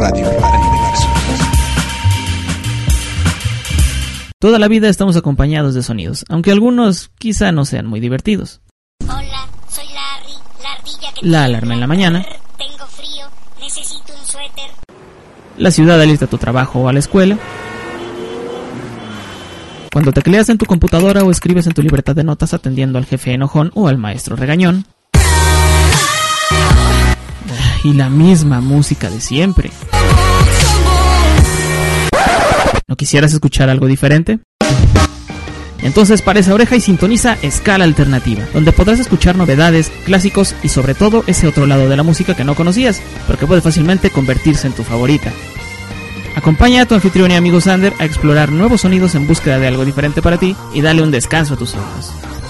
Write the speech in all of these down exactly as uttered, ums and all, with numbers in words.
Radio Aniverso. Toda la vida estamos acompañados de sonidos, aunque algunos quizá no sean muy divertidos. Hola, soy Larry, la ardilla que... La alarma en la mañana. Tengo frío, necesito un suéter. La ciudad alista a tu trabajo o a la escuela. Cuando tecleas en tu computadora o escribes en tu libreta de notas atendiendo al jefe enojón o al maestro regañón. Y la misma música de siempre. ¿No quisieras escuchar algo diferente? Entonces para esa oreja y sintoniza Escala Alternativa, donde podrás escuchar novedades, clásicos y sobre todo ese otro lado de la música que no conocías, pero que puede fácilmente convertirse en tu favorita. Acompaña a tu anfitrión y amigo Sander a explorar nuevos sonidos en búsqueda de algo diferente para ti y dale un descanso a tus ojos.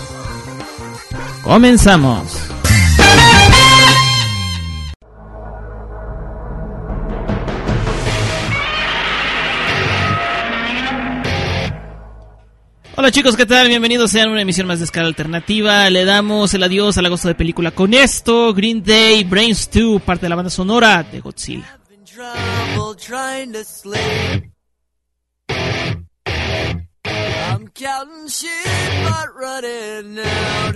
¡Comenzamos! Hola chicos, ¿qué tal? Bienvenidos sean a una emisión más de Escala Alternativa. Le damos el adiós al agosto de película con esto, Green Day, Brains dos, parte de la banda sonora de Godzilla. I'm counting sheep but running out.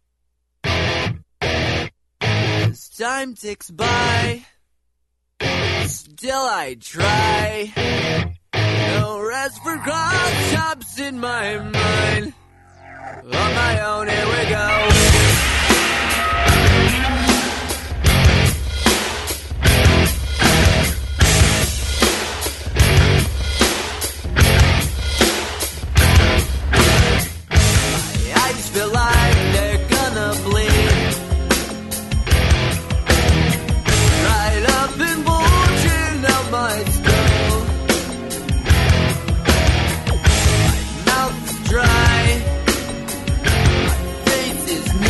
As time ticks by, still I try. No rest for cross chops in my mind. On my own, here we go. Feel like they're gonna bleed right up and bulging out my skull. My mouth is dry, my face is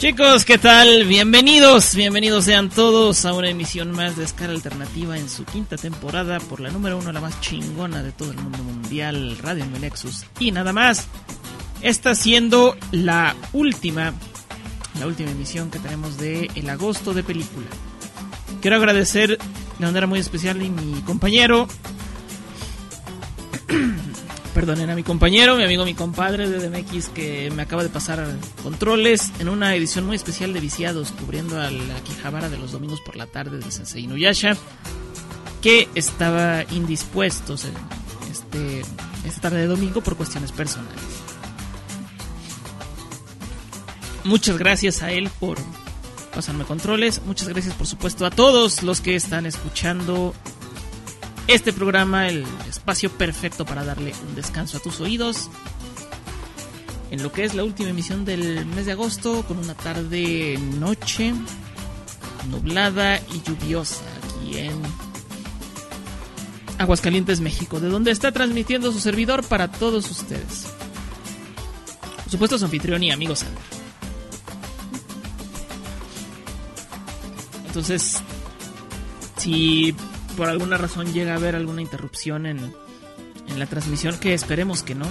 Chicos, ¿qué tal? Bienvenidos, bienvenidos sean todos a una emisión más de Escala Alternativa en su quinta temporada por la número uno, la más chingona de todo el mundo mundial, Radio Nexus y nada más. Esta siendo la última, la última emisión que tenemos de el agosto de película. Quiero agradecer de manera muy especial a mi compañero, perdonen a mi compañero, mi amigo, mi compadre de D M X que me acaba de pasar controles en una edición muy especial de Viciados, cubriendo a la Akihabara de los domingos por la tarde de Sensei Inuyasha, que estaba indispuesto este, esta tarde de domingo por cuestiones personales. Muchas gracias a él por pasarme controles. Muchas gracias, por supuesto, a todos los que están escuchando este programa, el espacio perfecto para darle un descanso a tus oídos en lo que es la última emisión del mes de agosto, con una tarde noche nublada y lluviosa aquí en Aguascalientes, México, de donde está transmitiendo su servidor para todos ustedes. Por supuesto, su anfitrión y amigo Sander. Entonces, si por alguna razón llega a haber alguna interrupción en, en la transmisión, que esperemos que no,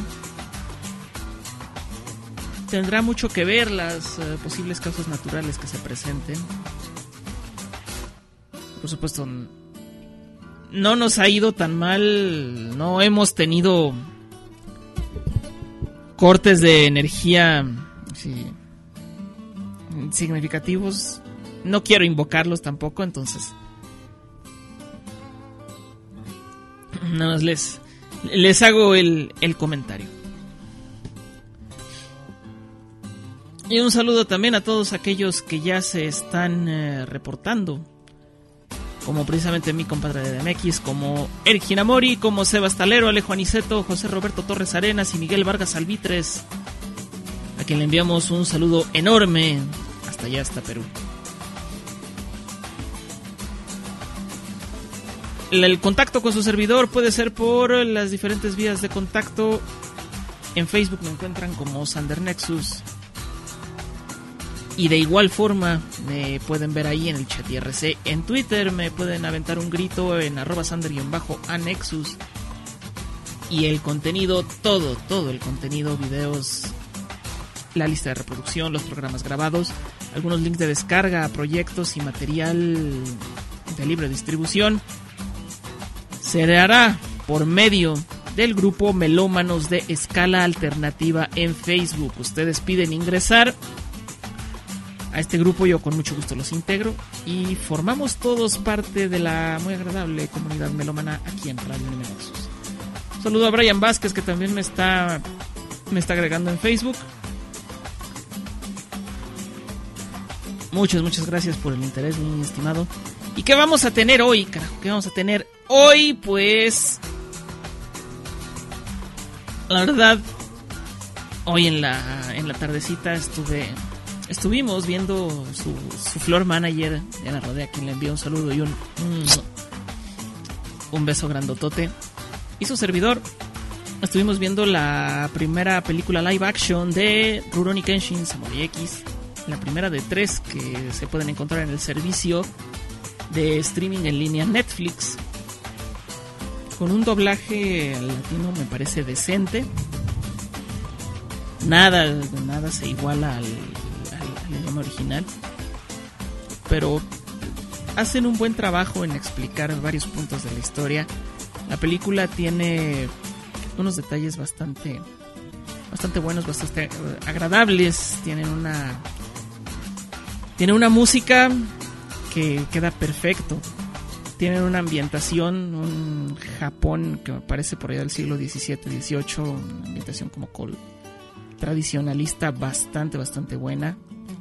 tendrá mucho que ver las uh, posibles causas naturales que se presenten. Por supuesto, no nos ha ido tan mal, no hemos tenido cortes de energía sí, significativos. No quiero invocarlos tampoco, entonces nada más les, les hago el, el comentario. Y un saludo también a todos aquellos que ya se están eh, reportando, como precisamente mi compadre de D M X, como Eric Hinamori, como Sebas Talero, Alejo Aniceto, José Roberto Torres Arenas y Miguel Vargas Albitres, a quien le enviamos un saludo enorme hasta allá, hasta Perú. El contacto con su servidor puede ser por las diferentes vías de contacto. En Facebook me encuentran como Sander Nexus. Y de igual forma me pueden ver ahí en el chat I R C. En Twitter me pueden aventar un grito en arroba Sander-Anexus. Y el contenido, todo, todo el contenido, videos, la lista de reproducción, los programas grabados, algunos links de descarga, proyectos y material de libre distribución, se hará por medio del grupo Melómanos de Escala Alternativa en Facebook. Ustedes piden ingresar a este grupo, yo con mucho gusto los integro y formamos todos parte de la muy agradable comunidad melómana aquí en Radio Nexus. Saludo a Brian Vázquez, que también me está, me está agregando en Facebook. Muchas, muchas gracias por el interés, mi estimado. ¿Y qué vamos a tener hoy, carajo? ¿Qué vamos a tener hoy? Pues, la verdad, hoy en la en la tardecita estuve estuvimos viendo su, su floor manager, Diana Rodea, a quien le envío un saludo y un un beso grandotote, y su servidor. Estuvimos viendo la primera película live action de Rurouni Kenshin Samurai X, la primera de tres que se pueden encontrar en el servicio de streaming en línea Netflix, con un doblaje al latino me parece decente. Nada, nada se iguala al, al, al idioma original, pero hacen un buen trabajo en explicar varios puntos de la historia. La película tiene unos detalles bastante bastante buenos, bastante agradables. Tienen una tiene una música que queda perfecto. Tienen una ambientación, un Japón que me parece por allá del siglo diecisiete, dieciocho, una ambientación como col tradicionalista bastante, bastante buena.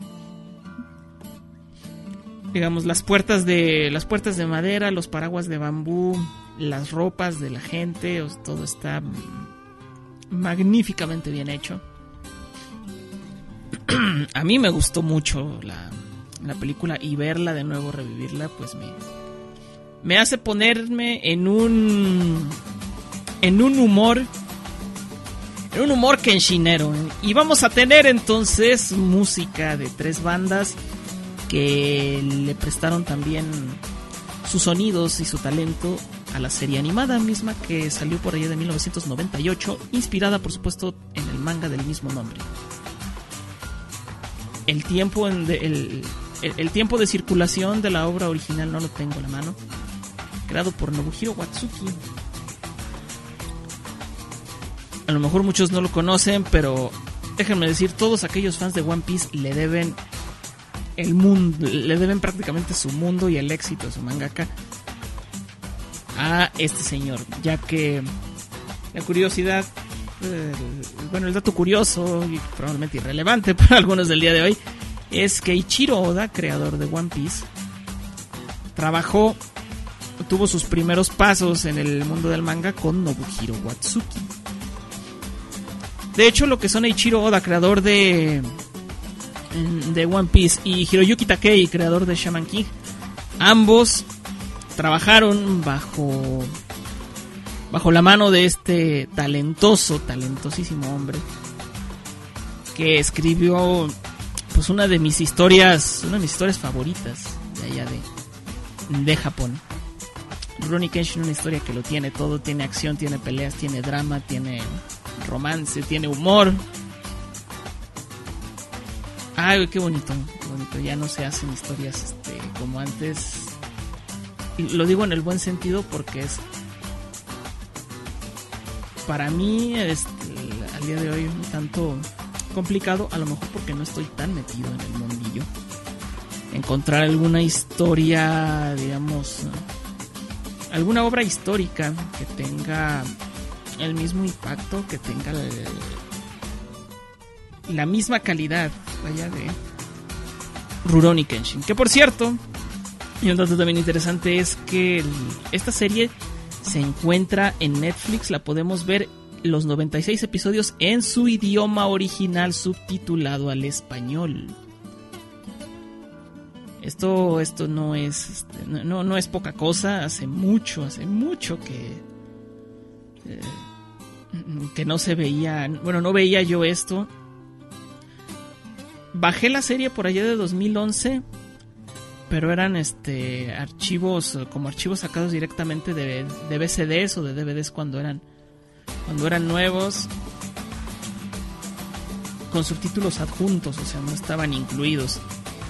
Digamos, las puertas de las puertas de madera, los paraguas de bambú, las ropas de la gente, todo está magníficamente bien hecho. A mí me gustó mucho la, la película, y verla de nuevo, revivirla, pues me, me hace ponerme en un en un humor en un humor kenshinero. Y vamos a tener entonces música de tres bandas que le prestaron también sus sonidos y su talento a la serie animada misma que salió por allá de mil novecientos noventa y ocho, inspirada por supuesto en el manga del mismo nombre. El tiempo, en de, el, el, el tiempo de circulación de la obra original no lo tengo a la mano, creado por Nobuhiro Watsuki. A lo mejor muchos no lo conocen, pero déjenme decir, todos aquellos fans de One Piece le deben el mundo, le deben prácticamente su mundo y el éxito de su mangaka a este señor, ya que la curiosidad, eh, bueno, el dato curioso y probablemente irrelevante para algunos del día de hoy es que Eiichiro Oda, creador de One Piece, trabajó, tuvo sus primeros pasos en el mundo del manga con Nobuhiro Watsuki. De hecho, lo que son Eiichiro Oda, creador de de One Piece, y Hiroyuki Takei, creador de Shaman King, ambos trabajaron bajo bajo la mano de este talentoso, talentosísimo hombre que escribió pues una de mis historias, una de mis historias favoritas de allá de, de Japón. Rurouni Kenshin, una historia que lo tiene todo, tiene acción, tiene peleas, tiene drama, tiene romance, tiene humor. Ay, qué bonito, qué bonito. Ya no se hacen historias este, como antes. Y lo digo en el buen sentido porque es, para mí, este, al día de hoy, un tanto complicado, a lo mejor porque no estoy tan metido en el mundillo, encontrar alguna historia, digamos, alguna obra histórica que tenga el mismo impacto, que tenga el, la misma calidad allá de Rurouni Kenshin. Que por cierto, y un dato también interesante es que el, esta serie se encuentra en Netflix, la podemos ver los noventa y seis episodios en su idioma original subtitulado al español. Esto, esto no es este, no, no es poca cosa. Hace mucho, hace mucho que eh, que no se veía, bueno, no veía yo esto. Bajé la serie por allá de dos mil once, pero eran este archivos, como archivos sacados directamente de, de V C Ds o de D V Ds cuando eran cuando eran nuevos, con subtítulos adjuntos, o sea, no estaban incluidos.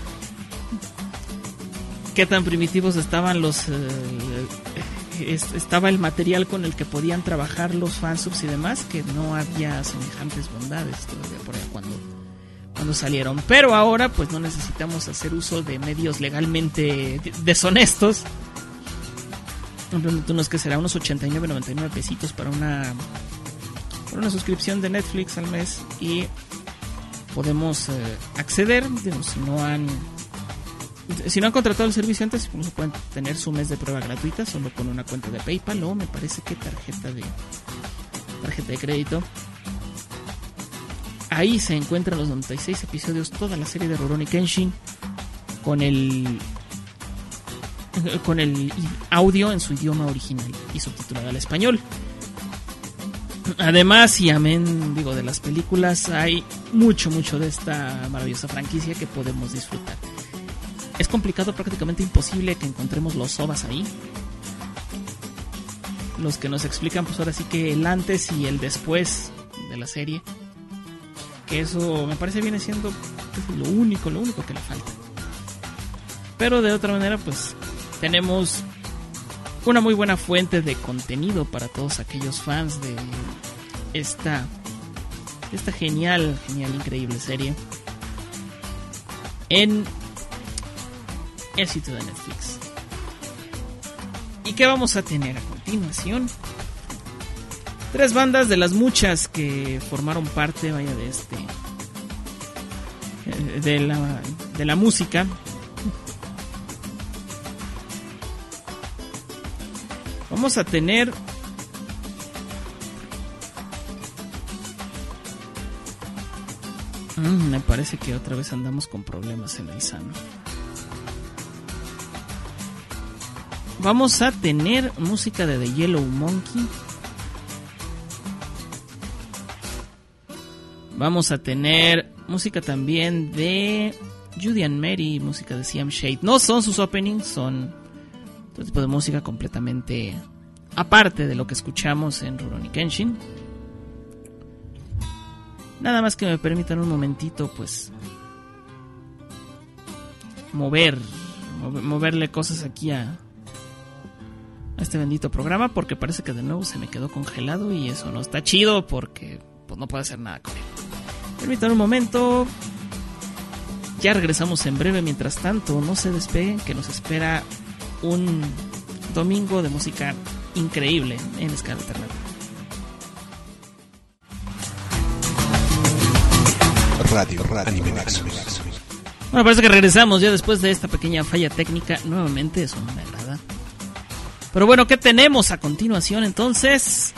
Qué tan primitivos estaban los eh, es, estaba el material con el que podían trabajar los fansubs y demás, que no había semejantes bondades todavía por allá cuando cuando salieron. Pero ahora pues no necesitamos hacer uso de medios legalmente deshonestos. Unos que será unos ochenta y nueve, noventa y nueve pesitos para una para una suscripción de Netflix al mes, y podemos eh, acceder, digamos, si no han si no han contratado el servicio antes, pues pueden tener su mes de prueba gratuita solo con una cuenta de PayPal o me parece que tarjeta de tarjeta de crédito. Ahí se encuentran los noventa y seis episodios, toda la serie de Rurouni Kenshin, con el con el audio en su idioma original y subtitulado al español. Además, y amén, digo, de las películas, hay mucho, mucho de esta maravillosa franquicia que podemos disfrutar. Es complicado, prácticamente imposible que encontremos los O V As ahí. Los que nos explican, pues ahora sí que el antes y el después de la serie. Que eso me parece viene siendo pues, lo único, lo único que le falta. Pero de otra manera, pues tenemos una muy buena fuente de contenido para todos aquellos fans de esta, esta genial, genial, increíble serie en el sitio de Netflix. ¿Y qué vamos a tener a continuación? Tres bandas de las muchas que formaron parte, vaya, de este de la, de la música. Vamos a tener mm, me parece que otra vez andamos con problemas en el sano. Vamos a tener música de The Yellow Monkey, Vamos a tener música también de Judy and Mary, música de C M Shade. No son sus openings, son otro tipo de música completamente aparte de lo que escuchamos en Rurouni Kenshin. Nada más que me permitan un momentito, pues, mover, mover moverle cosas aquí a, a este bendito programa, porque parece que de nuevo se me quedó congelado y eso no está chido porque pues no puedo hacer nada con él. Permítanme un momento. Ya regresamos en breve. Mientras tanto, no se despeguen, que nos espera un domingo de música increíble en Escala Alternativa. Radio, radio, Anime Nexus. Bueno, parece que regresamos ya después de esta pequeña falla técnica. Nuevamente, eso no me agrada. Pero bueno, ¿qué tenemos a continuación entonces?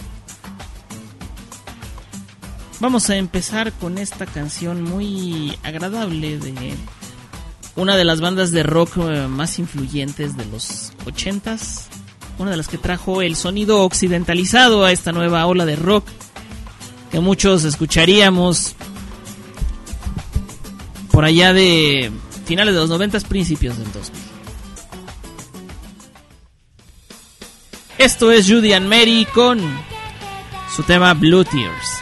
Vamos a empezar con esta canción muy agradable de una de las bandas de rock más influyentes de los ochentas. Una de las que trajo el sonido occidentalizado a esta nueva ola de rock que muchos escucharíamos por allá de finales de los noventas, principios del dos mil. Esto es Judy and Mary con su tema Blue Tears.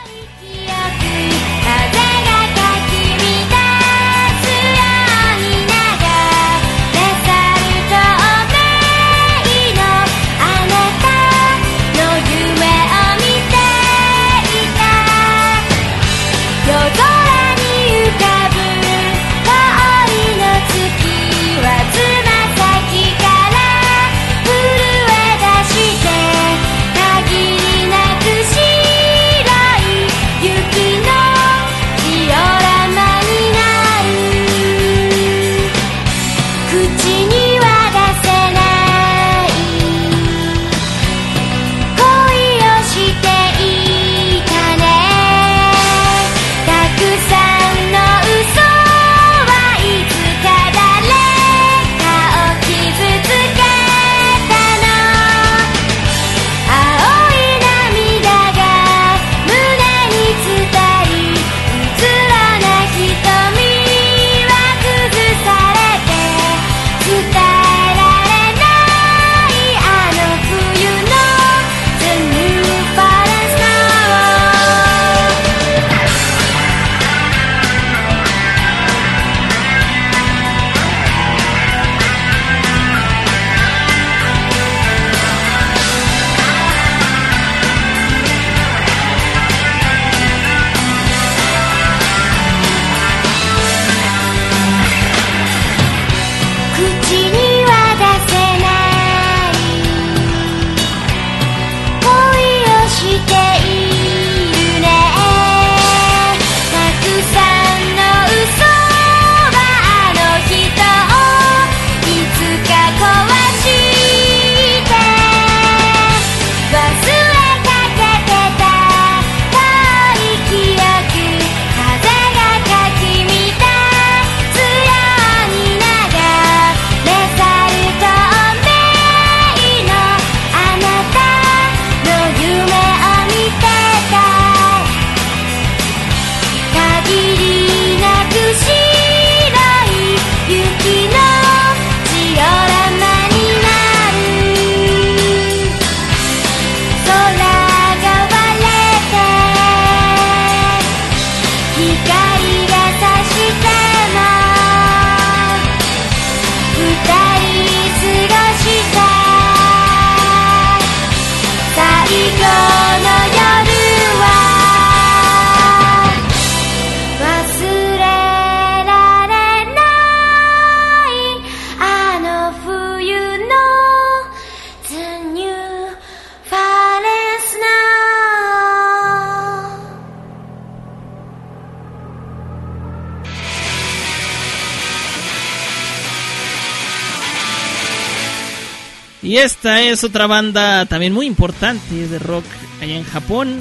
Y esta es otra banda también muy importante de rock allá en Japón,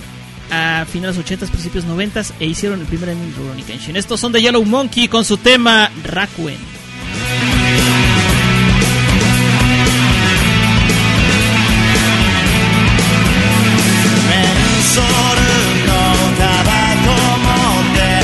a finales ochentas, principios noventas, e hicieron el primer anime de Rurouni Kenshin. Estos son de Yellow Monkey con su tema Rakuen. Soru no tabaco monte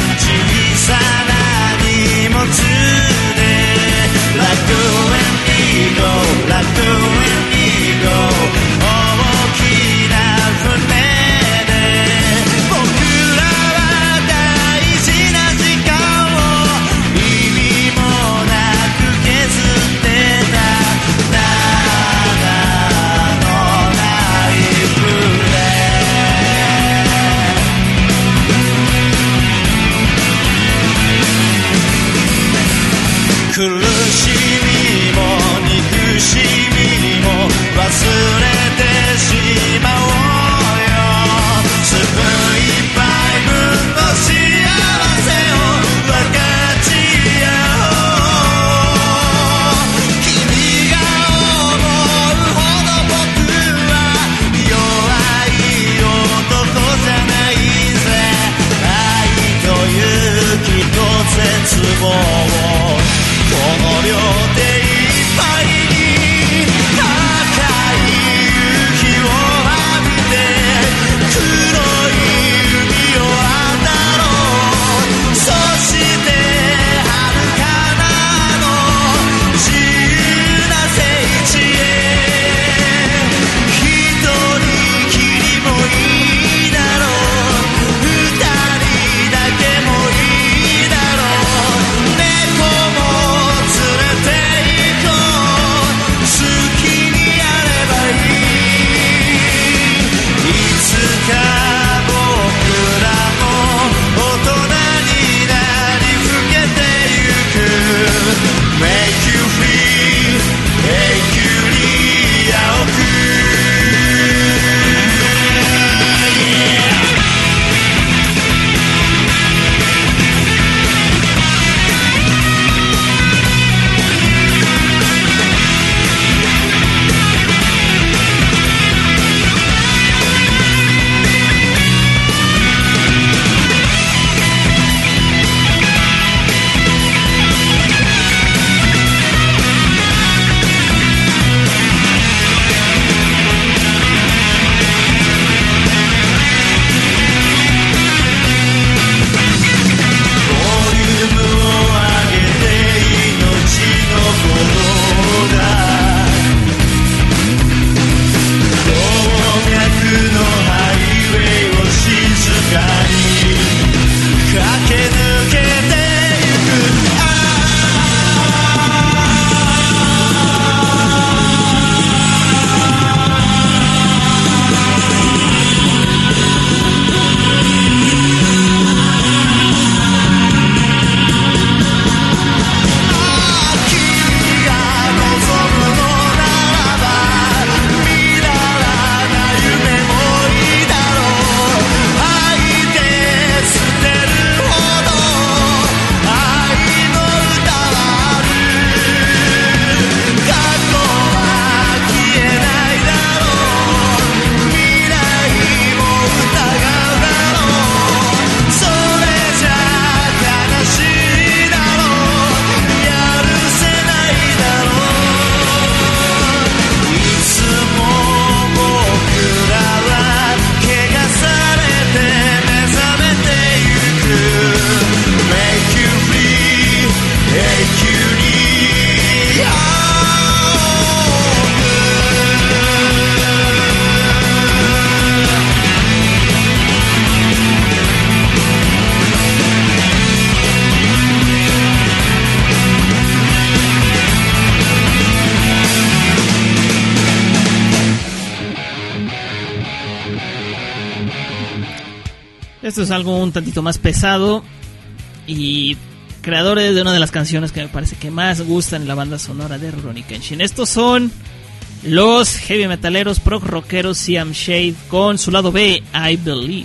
Esto es algo un tantito más pesado y creadores de una de las canciones que me parece que más gustan en la banda sonora de Rurouni Kenshin. Estos son los heavy metaleros prog rockeros Siam Shade con su lado B, I Believe.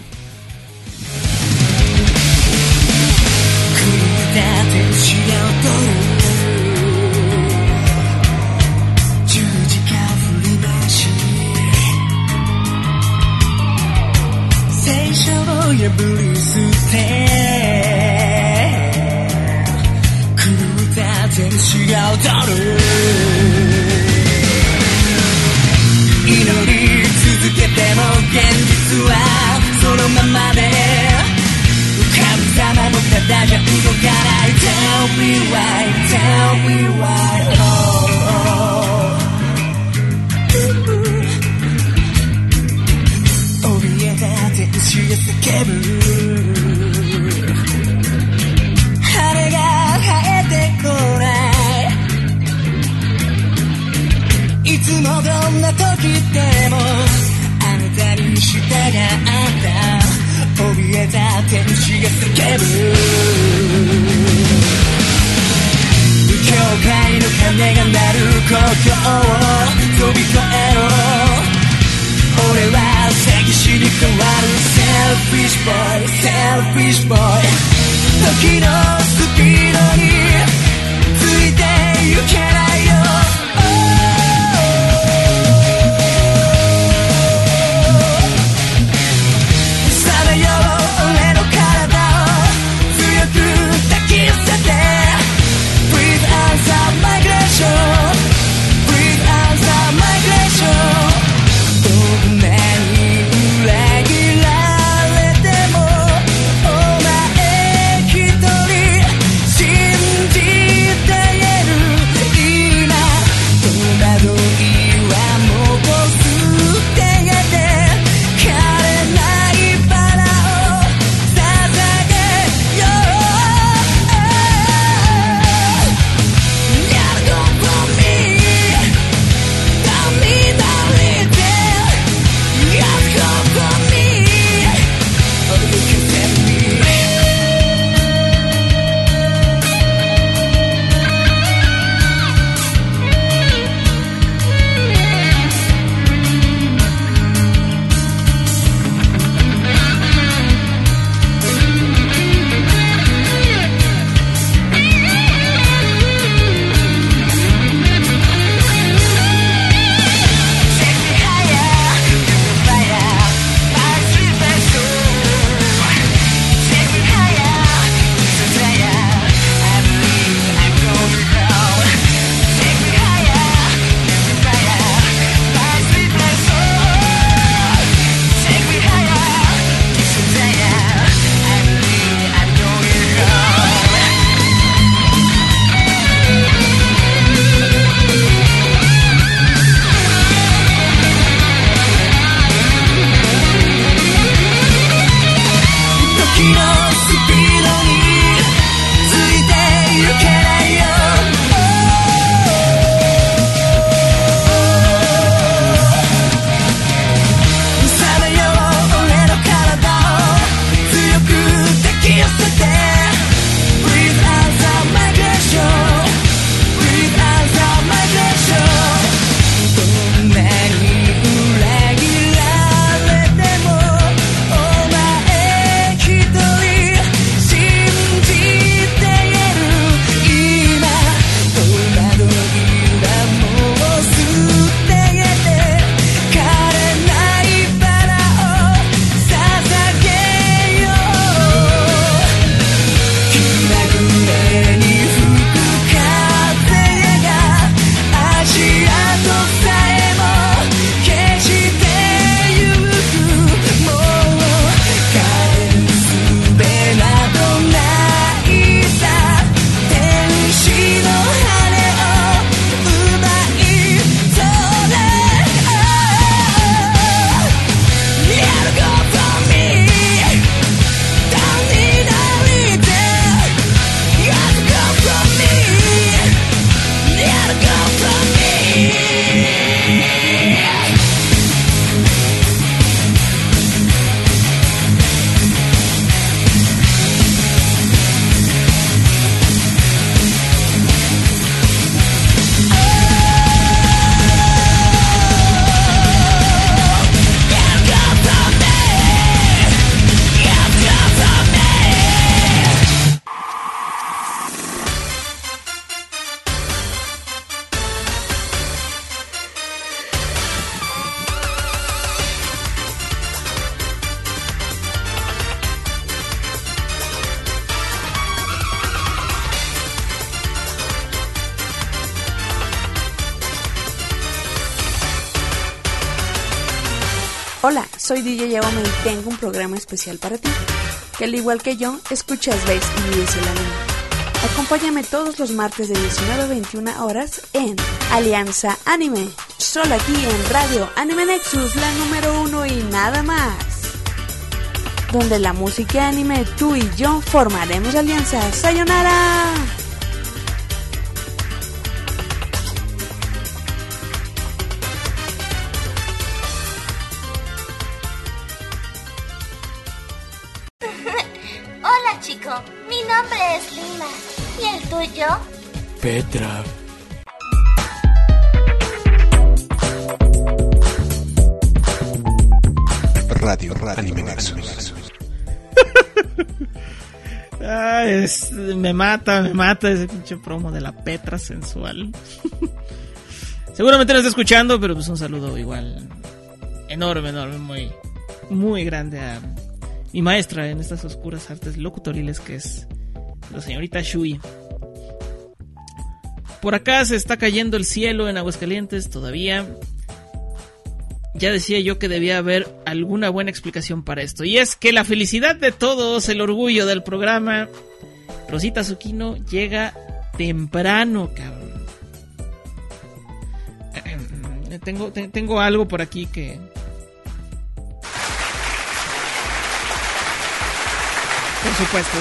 Tell me why, tell me why, oh, oh. 怯えた天使が叫ぶ羽が生えてこないいつもどんな時でもあなたに従った怯えた天使が叫ぶ受け境界の鐘が鳴る故郷を飛び越えろ俺は詐欺師に変わる Selfish boy Selfish boy 時のスピードについてゆけないよさめよう俺の体を強く抱き寄せて Breathe answer migration Breathe answer migration どんなに裏切られてもお前一人信じて言える今戸惑いはもう捨てて枯れないバラを捧げよう Gotta go for me Don't need no reason Gotta go for me Oh you can send me Take me higher, fire, my sleepless soul. Take me higher, desire. I believe I'm going home. Take me higher, fire, my sleepless soul. Take me higher, desire. I believe I'm going home.時のスピードについてゆけないよさめよう俺の体を強く抱き寄せて Breathe answer migration Breathe answer migration どんなに裏切られてもお前一人信じて言える今戸惑いはもう捨てて枯れないバラを捧げよう気まぐれに吹く風が足跡さえも消してゆくもう帰る術などないさ天使の羽を奪い取れ Gotta go for me Don't need a reason Gotta go for me Gotta go for me Gotta go for me Gotta go for me Hola, soy D J Yaoma y tengo un programa especial para ti, que al igual que yo, escuchas Bass y vives el anime. Acompáñame todos los martes de diecinueve a veintiuna horas en Alianza Anime, solo aquí en Radio Anime Nexus, la número uno y nada más. Donde la música anime, tú y yo formaremos alianza. ¡Sayonara! Hola chico, mi nombre es Lima. ¿Y el tuyo? Petra. Radio, radio Anime Nexus. Ah, es, me mata, me mata ese pinche promo de la Petra sensual. Seguramente no está escuchando, pero pues un saludo igual enorme, enorme, muy, muy grande a mi maestra en estas oscuras artes locutoriles, que es la señorita Shui. Por acá se está cayendo el cielo en Aguascalientes todavía. Ya decía yo que debía haber alguna buena explicación para esto. Y es que la felicidad de todos, el orgullo del programa, Rosita Tsukino, llega temprano, cabrón. Tengo, te, tengo algo por aquí que... Por supuesto.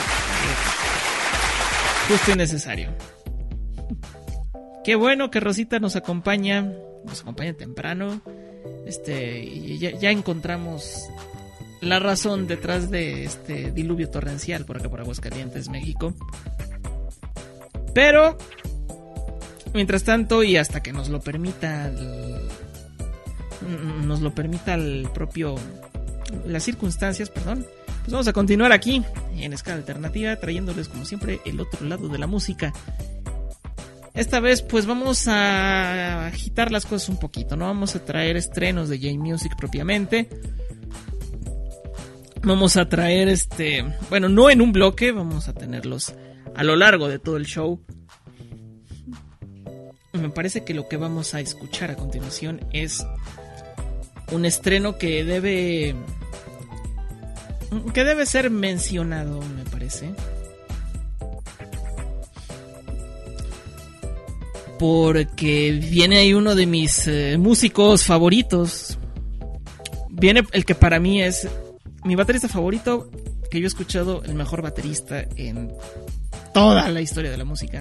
Justo y necesario. Qué bueno que Rosita nos acompaña. Nos acompaña temprano. Este, y ya, ya encontramos la razón detrás de este diluvio torrencial por acá por Aguascalientes, México. Pero mientras tanto, y hasta que nos lo permita el, nos lo permita el propio las circunstancias, perdón, pues vamos a continuar aquí en Escala Alternativa, trayéndoles como siempre el otro lado de la música. Esta vez pues vamos a agitar las cosas un poquito, ¿no? Vamos a traer estrenos de J-Music propiamente. Vamos a traer este... Bueno, no en un bloque, vamos a tenerlos a lo largo de todo el show. Me parece que lo que vamos a escuchar a continuación es un estreno que debe... que debe ser mencionado, me parece. Porque viene ahí uno de mis eh, músicos favoritos. Viene el que para mí es mi baterista favorito, que yo he escuchado, el mejor baterista en toda la historia de la música.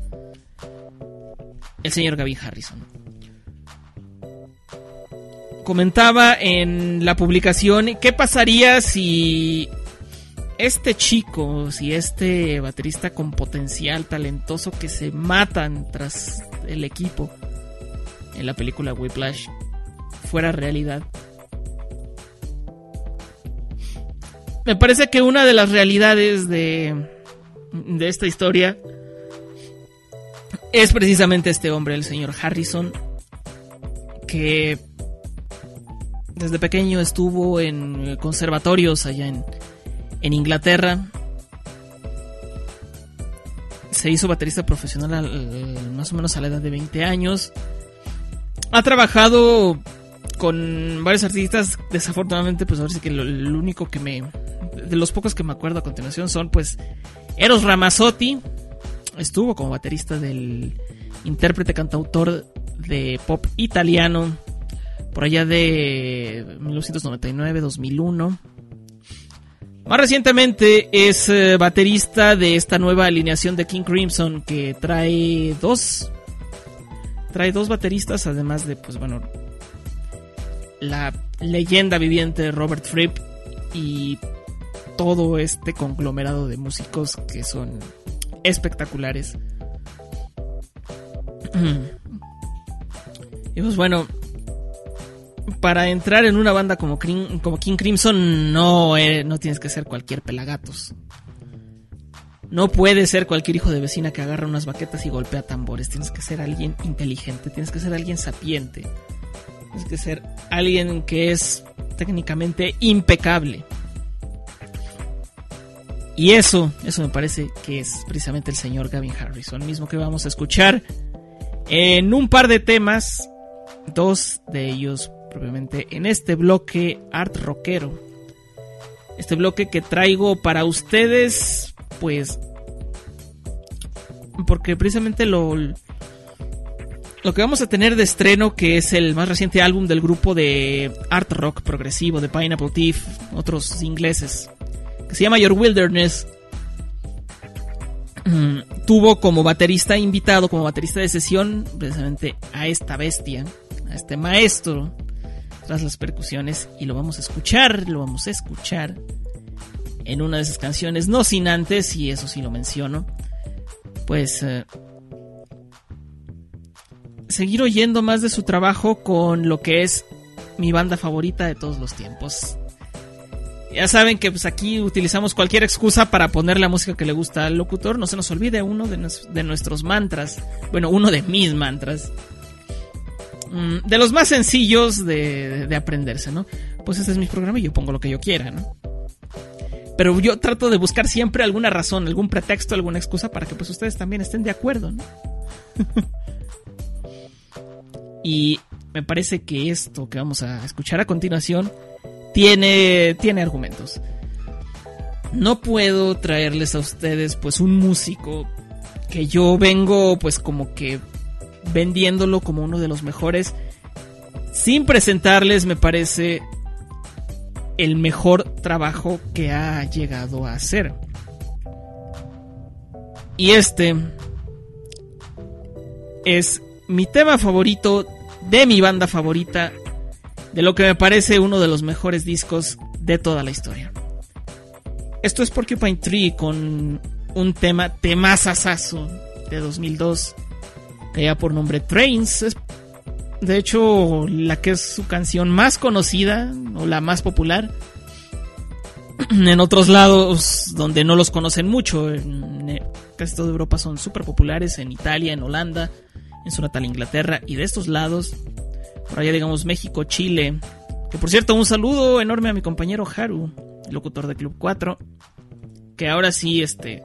El señor Gavin Harrison. Comentaba en la publicación qué pasaría si este chico, si este baterista con potencial talentoso que se matan tras el equipo en la película Whiplash fuera realidad. Me parece que una de las realidades de, de esta historia es precisamente este hombre, el señor Harrison, que desde pequeño estuvo en conservatorios allá en En Inglaterra. Se hizo baterista profesional al, más o menos a la edad de veinte años. Ha trabajado con varios artistas. Desafortunadamente, pues ahora sí que lo, lo único que me... de los pocos que me acuerdo a continuación son pues Eros Ramazzotti. Estuvo como baterista del intérprete cantautor de pop italiano por allá de mil novecientos noventa y nueve a dos mil uno. Más recientemente es eh, baterista de esta nueva alineación de King Crimson, que trae dos trae dos bateristas, además de, pues bueno, la leyenda viviente Robert Fripp y todo este conglomerado de músicos que son espectaculares. Y pues bueno, para entrar en una banda como, Crim, como King Crimson no, eh, no tienes que ser cualquier pelagatos. No puedes ser cualquier hijo de vecina que agarra unas baquetas y golpea tambores. Tienes que ser alguien inteligente, tienes que ser alguien sapiente, tienes que ser alguien que es técnicamente impecable. Y eso, eso me parece que es precisamente el señor Gavin Harrison, mismo que vamos a escuchar en un par de temas, dos de ellos propiamente en este bloque art rockero. Este bloque que traigo para ustedes, pues, porque precisamente lo, lo que vamos a tener de estreno, que es el más reciente álbum del grupo de art rock progresivo de Pineapple Thief, otros ingleses, que se llama Your Wilderness. Tuvo como baterista invitado, como baterista de sesión, precisamente a esta bestia, a este maestro tras las percusiones, y lo vamos a escuchar, lo vamos a escuchar en una de esas canciones, no sin antes, y eso sí lo menciono, pues eh, seguir oyendo más de su trabajo con lo que es mi banda favorita de todos los tiempos. Ya saben que pues aquí utilizamos cualquier excusa para poner la música que le gusta al locutor. No se nos olvide uno de, nos, de nuestros mantras. Bueno, uno de mis mantras. Mm, de los más sencillos de, de, de aprenderse, ¿no? Pues este es mi programa y yo pongo lo que yo quiera, ¿no? Pero yo trato de buscar siempre alguna razón, algún pretexto, alguna excusa para que pues ustedes también estén de acuerdo, ¿no? Y me parece que esto que vamos a escuchar a continuación Tiene, tiene argumentos. No puedo traerles a ustedes pues un músico que yo vengo pues como que vendiéndolo como uno de los mejores, sin presentarles, me parece, el mejor trabajo que ha llegado a hacer. Y este es mi tema favorito de mi banda favorita, de lo que me parece uno de los mejores discos de toda la historia. Esto es Porcupine Tree con un tema temazazazo de dos mil dos que lleva por nombre Trains. Es de hecho la que es su canción más conocida o la más popular. En otros lados donde no los conocen mucho, en casi toda Europa son súper populares, en Italia, en Holanda, en su natal Inglaterra, y de estos lados por allá digamos México, Chile. Que por cierto, un saludo enorme a mi compañero Haru, el locutor de Club cuatro, que ahora sí este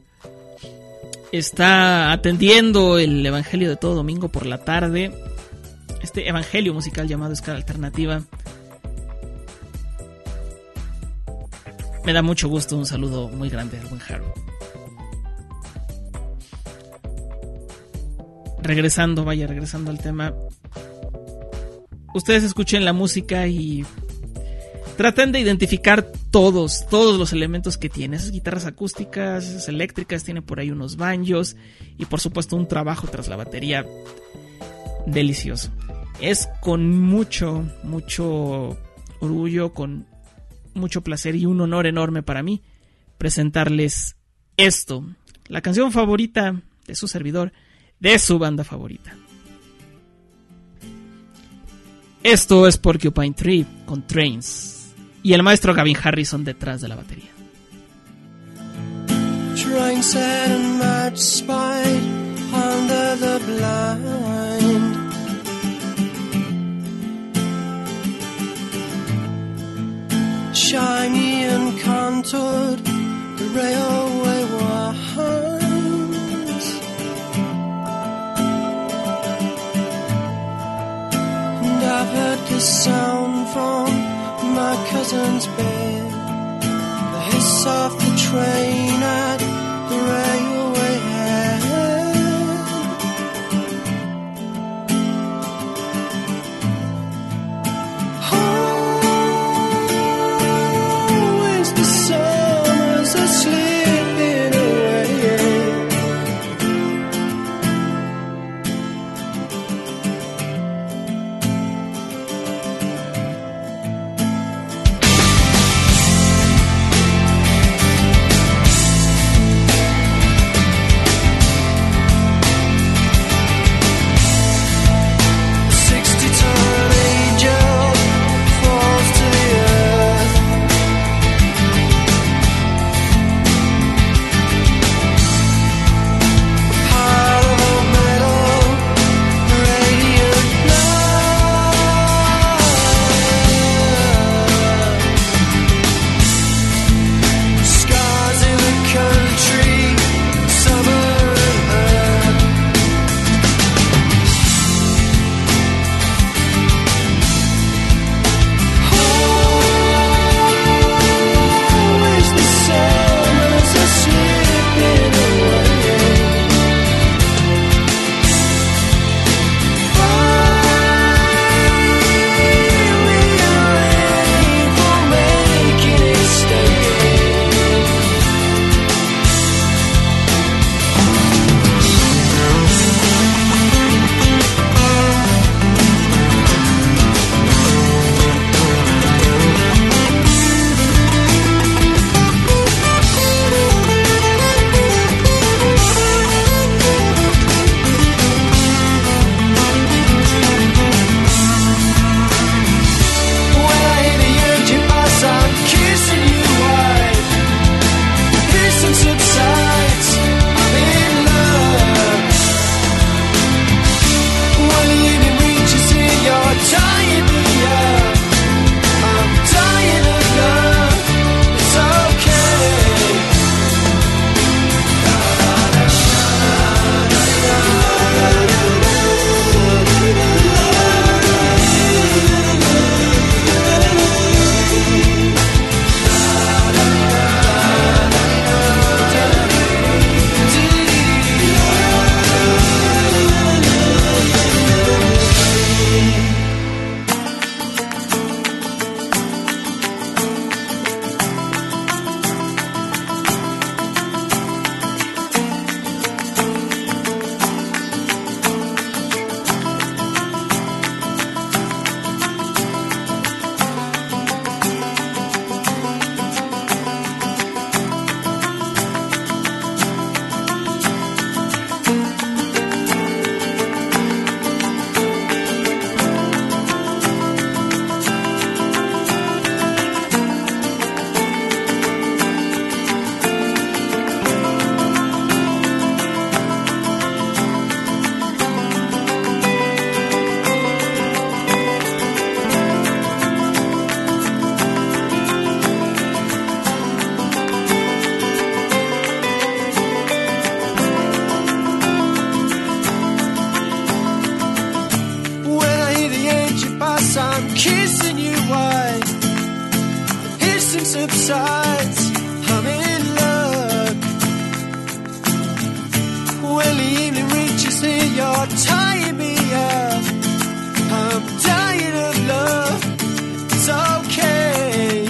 está atendiendo el evangelio de todo domingo por la tarde. Este evangelio musical llamado Escala Alternativa. Me da mucho gusto, un saludo muy grande al buen Haru. Regresando, vaya, regresando al tema. Ustedes escuchen la música y traten de identificar todos, todos los elementos que tiene. Esas guitarras acústicas, esas eléctricas, tiene por ahí unos banjos y por supuesto un trabajo tras la batería delicioso. Es con mucho, mucho orgullo, con mucho placer y un honor enorme para mí presentarles esto, la canción favorita de su servidor, de su banda favorita. Esto es Porcupine Tree con Trains y el maestro Gavin Harrison detrás de la batería. Train set and match spied under the blind. Shiny and contoured, the railway winds. And I've heard the sound from my cousin's bed, the hiss of the train at the railway head. Always the summers are slipping away. subsides, I'm in luck. When the evening reaches here, you're tying me up. I'm dying of love. It's okay.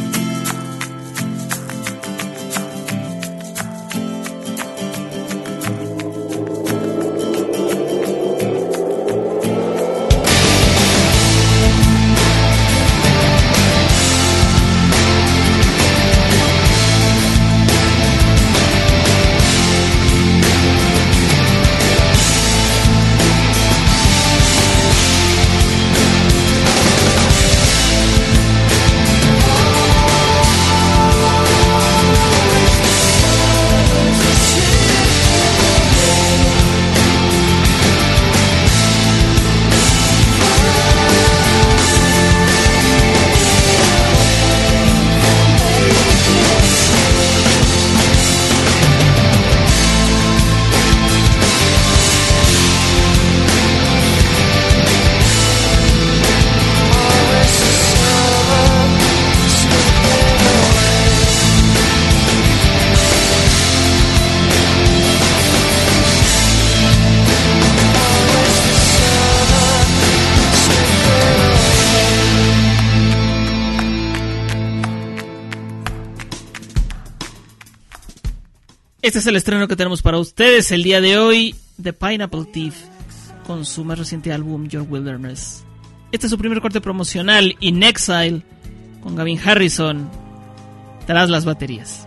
Este es el estreno que tenemos para ustedes el día de hoy, The Pineapple Thief, con su más reciente álbum, Your Wilderness. Este es su primer corte promocional, In Exile, con Gavin Harrison, tras las baterías.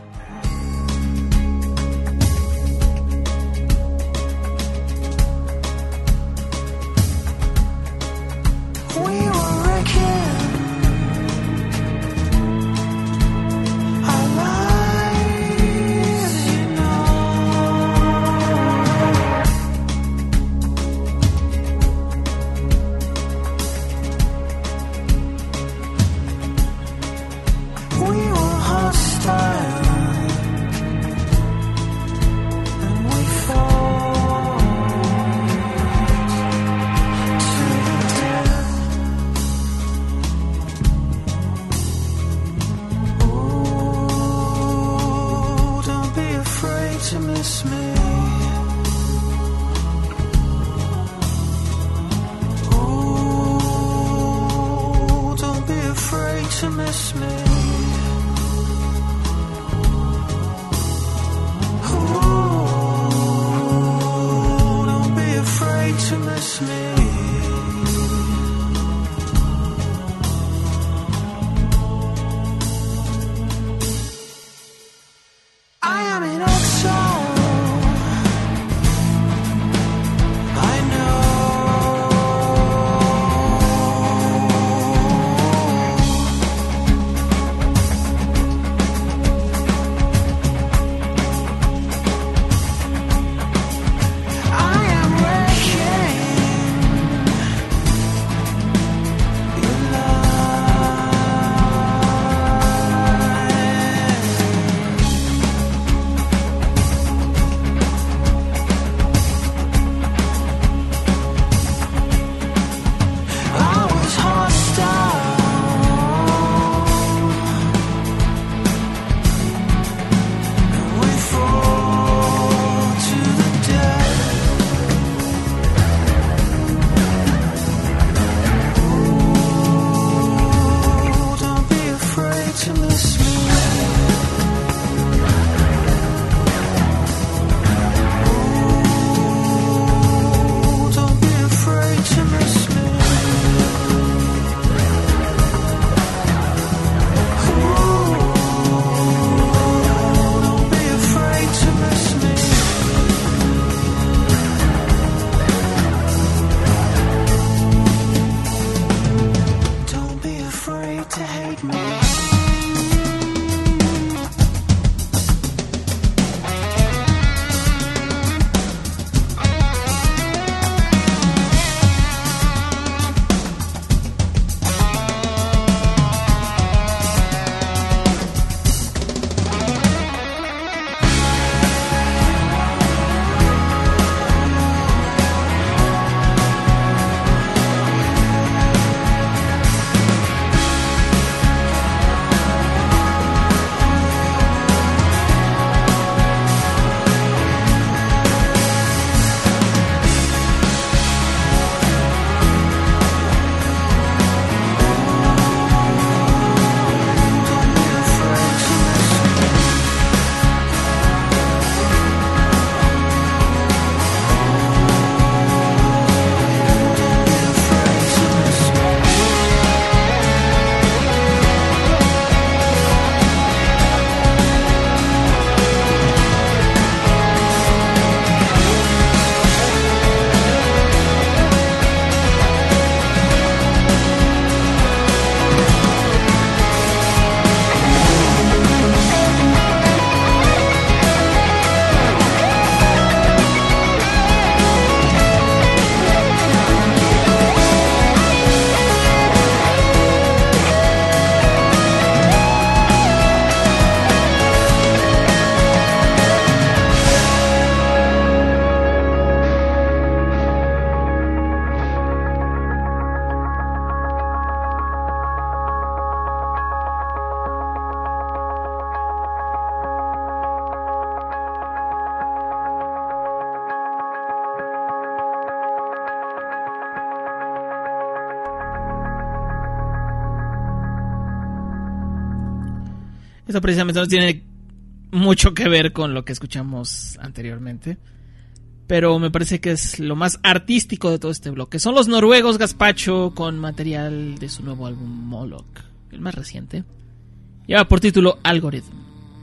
Esto precisamente no tiene mucho que ver con lo que escuchamos anteriormente, pero me parece que es lo más artístico de todo este bloque. Son los noruegos Gazpacho con material de su nuevo álbum Moloch, el más reciente. Lleva por título Algorithm.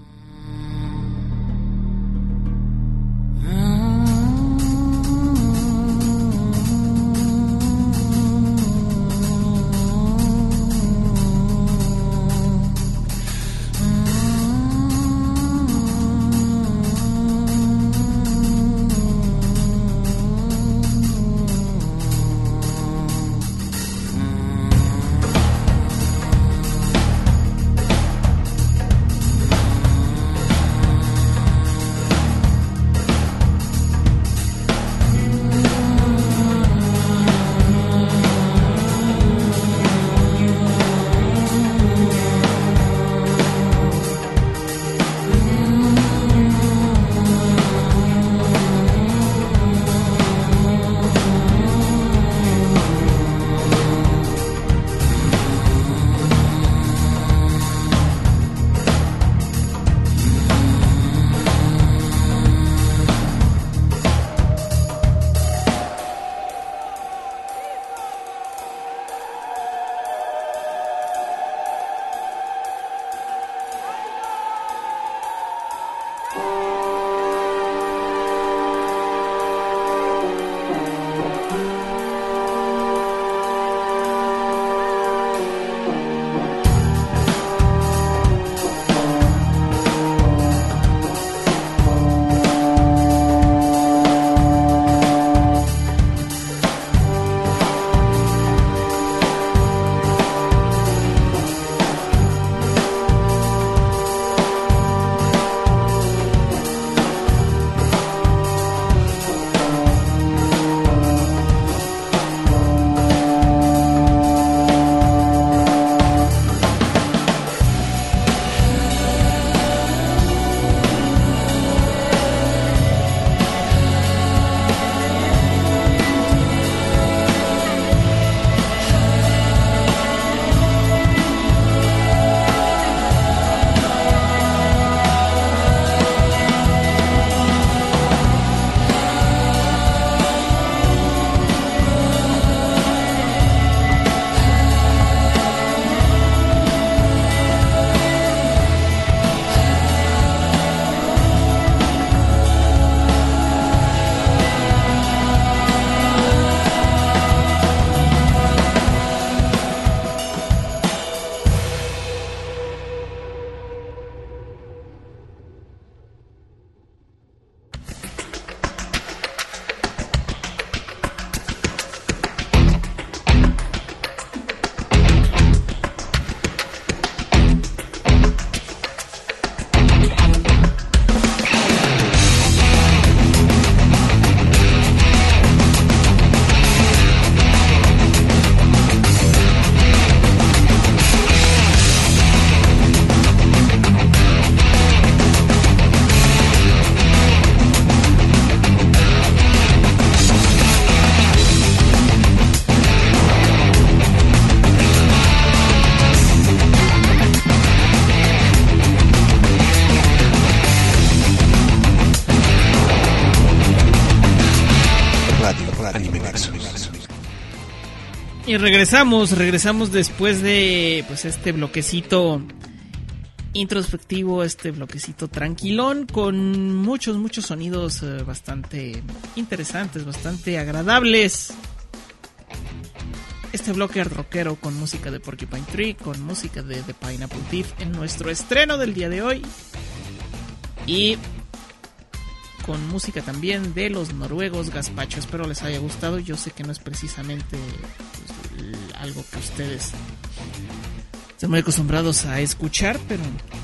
Y regresamos, regresamos después de pues este bloquecito introspectivo, este bloquecito tranquilón, con muchos, muchos sonidos eh, bastante interesantes, bastante agradables. Este bloque art rockero con música de Porcupine Tree, con música de The Pineapple Thief en nuestro estreno del día de hoy. Y con música también de los noruegos Gazpacho. Espero les haya gustado. Yo sé que no es precisamente pues, algo que ustedes están muy acostumbrados a escuchar, pero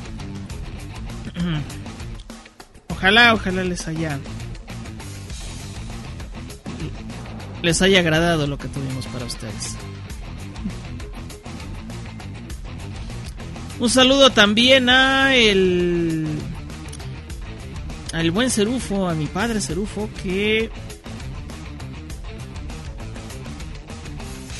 ojalá, ojalá les haya les haya agradado lo que tuvimos para ustedes. Un saludo también a el al buen Cerufo, a mi padre Cerufo, que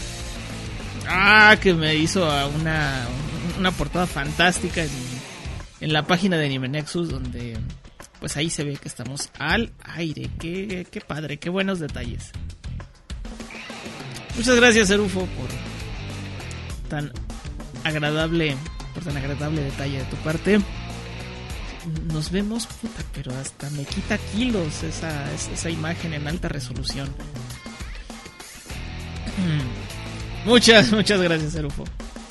ah, que me hizo una una portada fantástica en, en la página de Anime Nexus, donde pues ahí se ve que estamos al aire. Qué, qué padre, qué buenos detalles. Muchas gracias, Erufo, por tan agradable, por tan agradable detalle de tu parte. Nos vemos, puta, pero hasta me quita kilos esa, esa imagen en alta resolución. Muchas, muchas gracias, Erufo.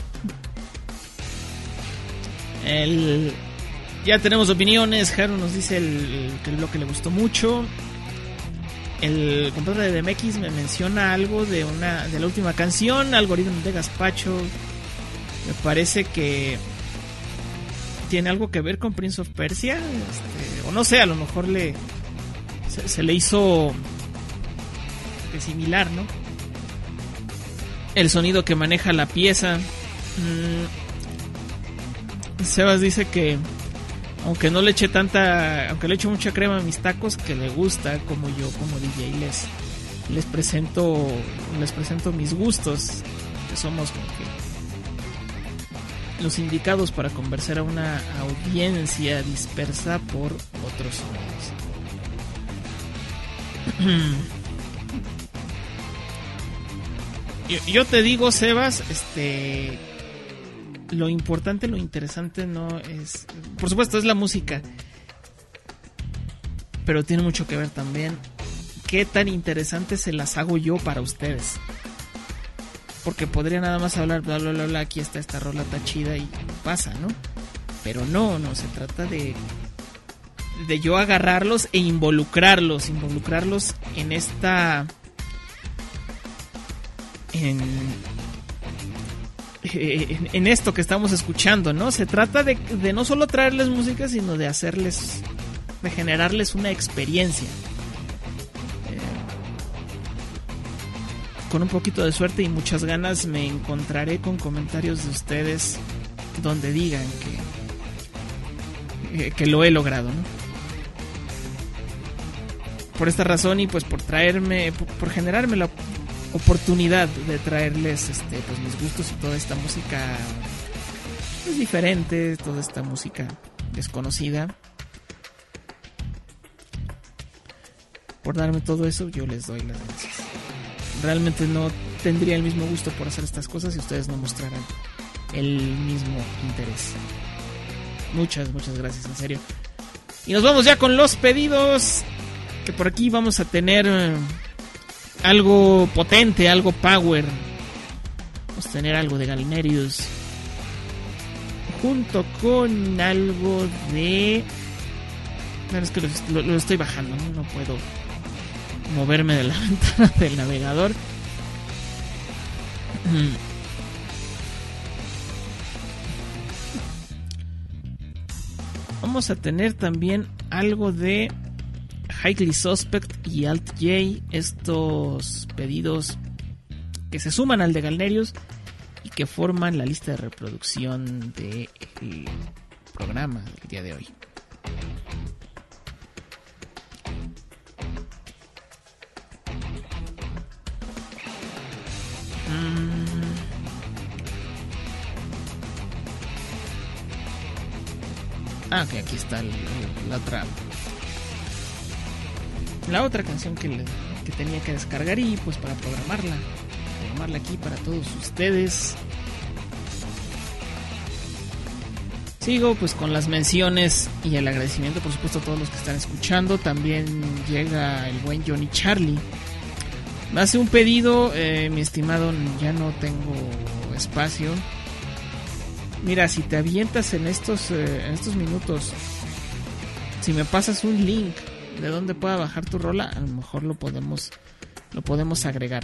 El... Ya tenemos opiniones. Haru nos dice el, el, que el bloque le gustó mucho. El compadre de D M X me menciona algo de una de la última canción, Algoritmo de Gazpacho. Me parece que tiene algo que ver con Prince of Persia, este, o no sé, a lo mejor le se, se le hizo similar, ¿no? El sonido que maneja la pieza. Mm. Sebas dice que aunque no le eche tanta, aunque le eche mucha crema a mis tacos, que le gusta como yo como D J les les presento les presento mis gustos, que somos como que los indicados para convencer a una audiencia dispersa por otros sonidos. yo, yo te digo, Sebas, este, lo importante, lo interesante no es, por supuesto, es la música, pero tiene mucho que ver también qué tan interesantes se las hago yo para ustedes. Porque podría nada más hablar, bla, bla, bla, bla, aquí está esta rola, está chida y pasa, ¿no? Pero no, no, se trata de de yo agarrarlos e involucrarlos, involucrarlos en esta... En, en, en esto que estamos escuchando, ¿no? Se trata de, de no solo traerles música, sino de hacerles, de generarles una experiencia. Con un poquito de suerte y muchas ganas me encontraré con comentarios de ustedes donde digan que, que lo he logrado, ¿no? Por esta razón y pues por traerme, por, por generarme la oportunidad de traerles este, pues mis gustos y toda esta música pues, diferente, toda esta música desconocida. Por darme todo eso, yo les doy las gracias. Realmente no tendría el mismo gusto por hacer estas cosas si ustedes no mostraran el mismo interés. Muchas, muchas gracias, en serio. Y nos vamos ya con los pedidos. Que por aquí vamos a tener algo potente, algo power. Vamos a tener algo de Galnerius, junto con algo de... Claro, es que lo, lo, lo estoy bajando, ¿no? No puedo moverme de la ventana del navegador. Vamos a tener también algo de Highly Suspect y Alt J, estos pedidos que se suman al de Galnerius y que forman la lista de reproducción del programa del día de hoy. Ah, ok, aquí está el, la otra la otra canción que, le, que tenía que descargar y pues para programarla programarla aquí para todos ustedes. Sigo pues con las menciones y el agradecimiento, por supuesto, a todos los que están escuchando. También llega el buen Johnny Charlie. Me hace un pedido, eh, mi estimado, ya no tengo espacio. Mira, si te avientas en estos eh, en estos minutos, si me pasas un link de donde pueda bajar tu rola, a lo mejor lo podemos lo podemos agregar.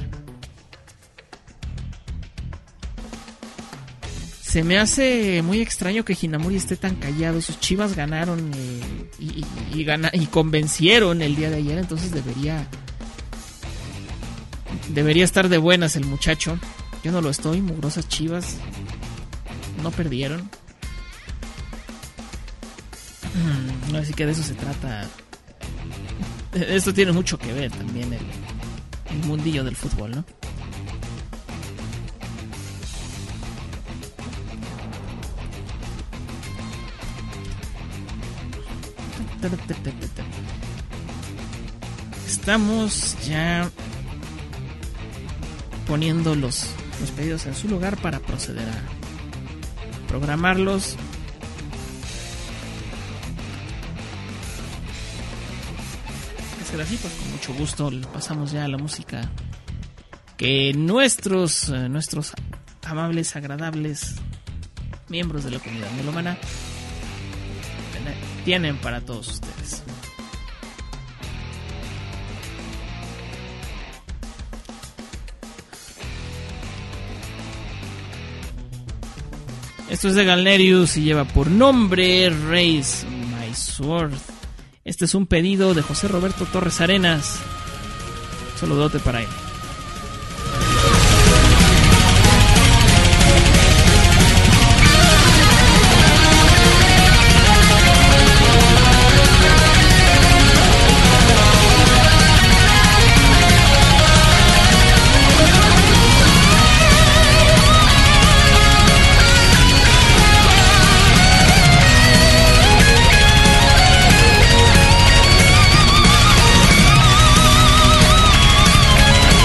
Se me hace muy extraño que Hinamori esté tan callado. Sus Chivas ganaron eh, y, y, y, gana, y convencieron el día de ayer, entonces debería debería estar de buenas el muchacho. Yo no lo estoy, mugrosas Chivas. No perdieron. Así que de eso se trata. Esto tiene mucho que ver también el, el mundillo del fútbol, ¿no? Estamos ya poniendo los, los pedidos en su lugar para proceder a programarlos. De ser así, pues con mucho gusto le pasamos ya a la música que nuestros, eh, nuestros amables, agradables miembros de la comunidad melómana tienen para todos ustedes. Esto es de Galnerius y lleva por nombre Raise My Sword. Este es un pedido de José Roberto Torres Arenas. Un saludote para él. We'll be right back.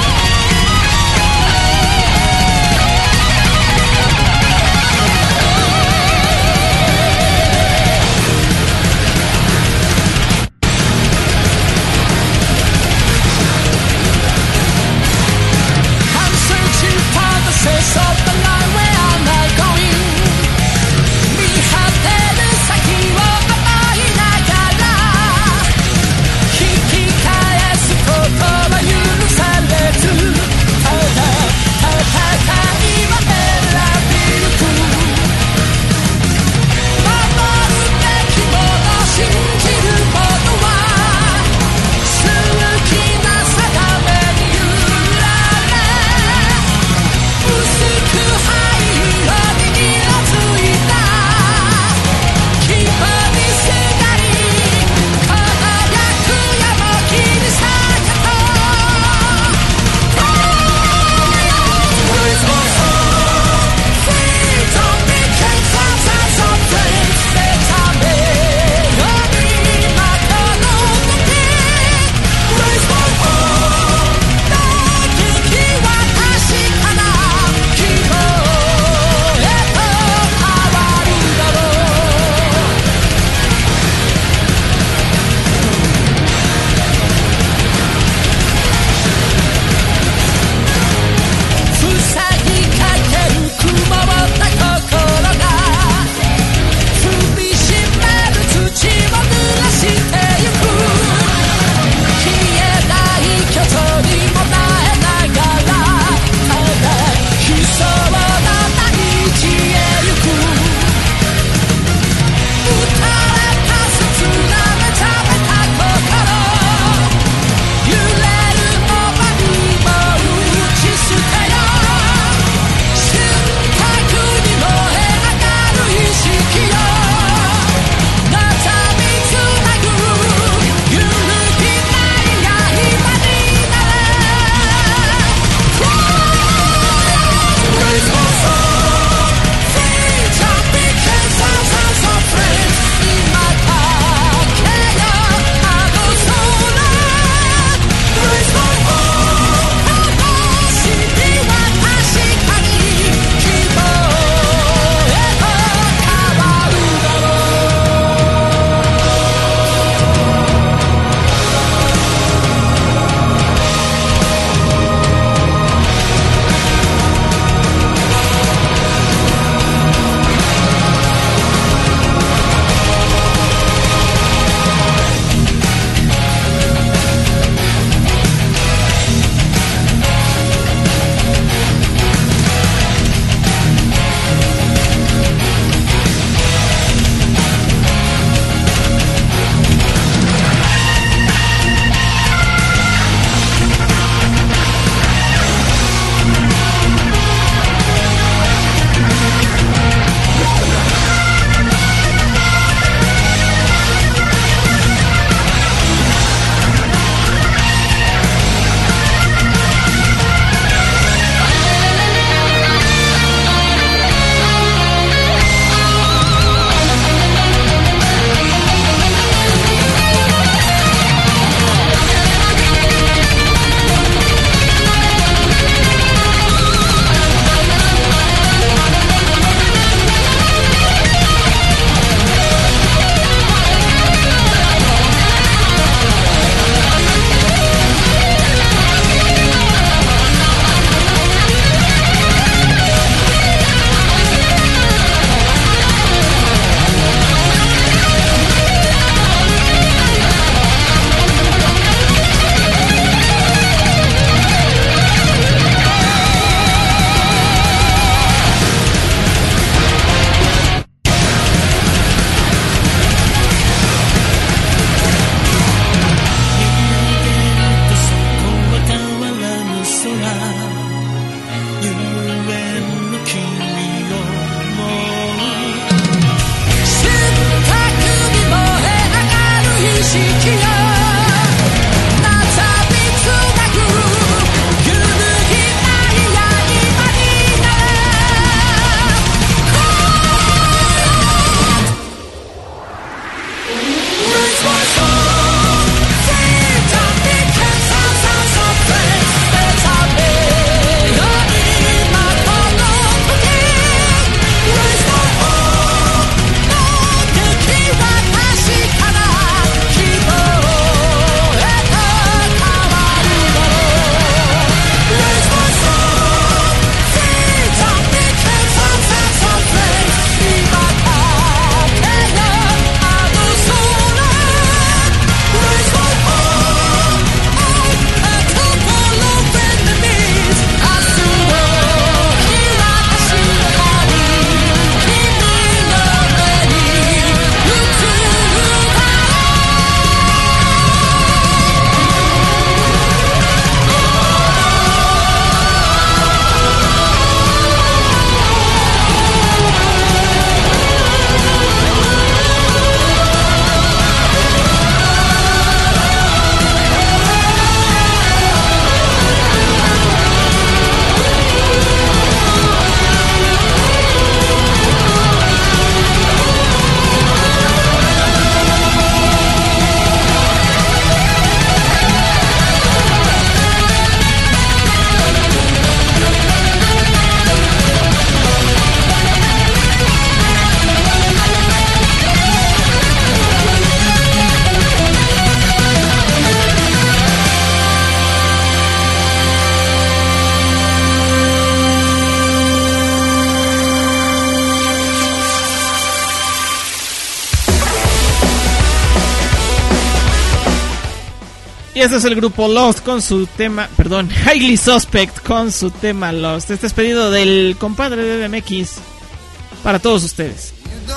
Y este es el grupo Lost con su tema, perdón, Highly Suspect con su tema Lost. Este es pedido del compadre de B M X para todos ustedes.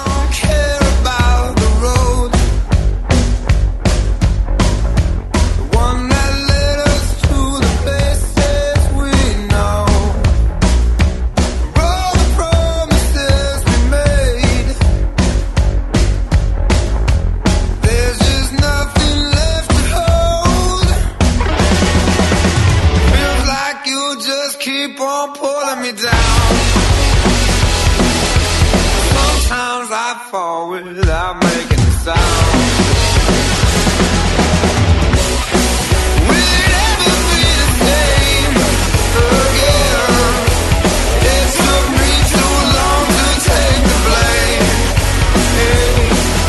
Without making a sound. Will it ever be the same again? It took me too long to take the blame. Hey.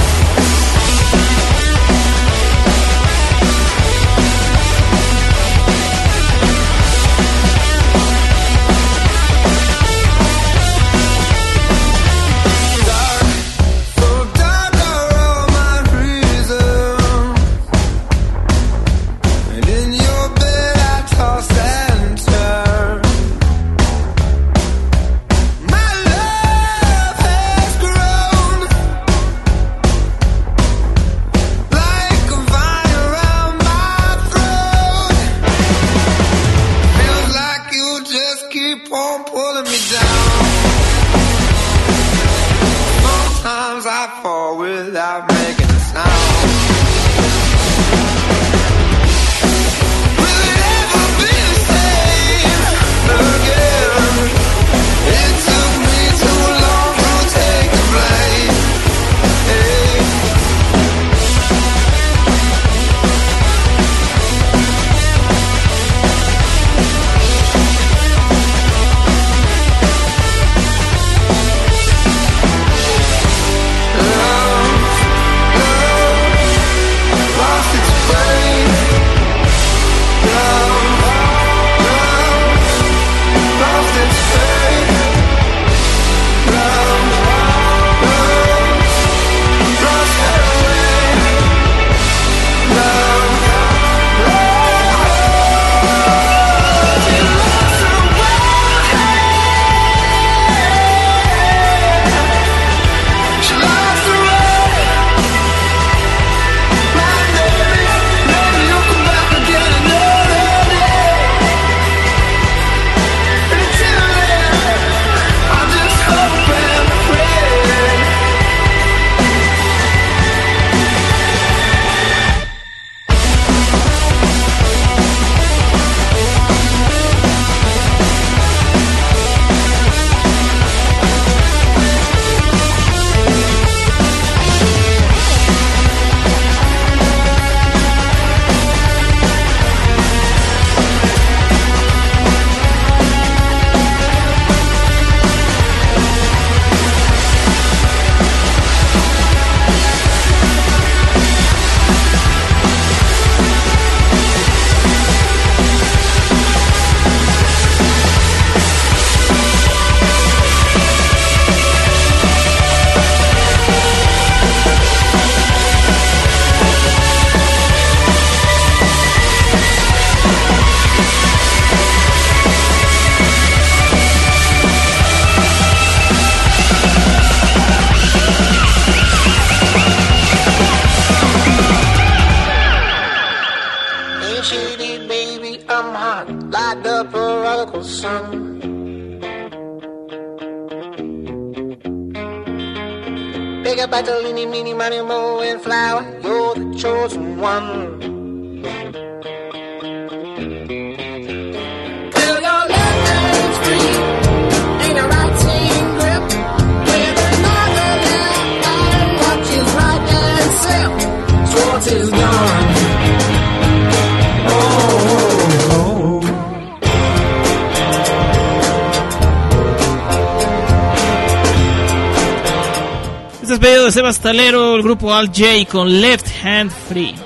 De Sebastalero, el grupo Al J con Left Hand Free.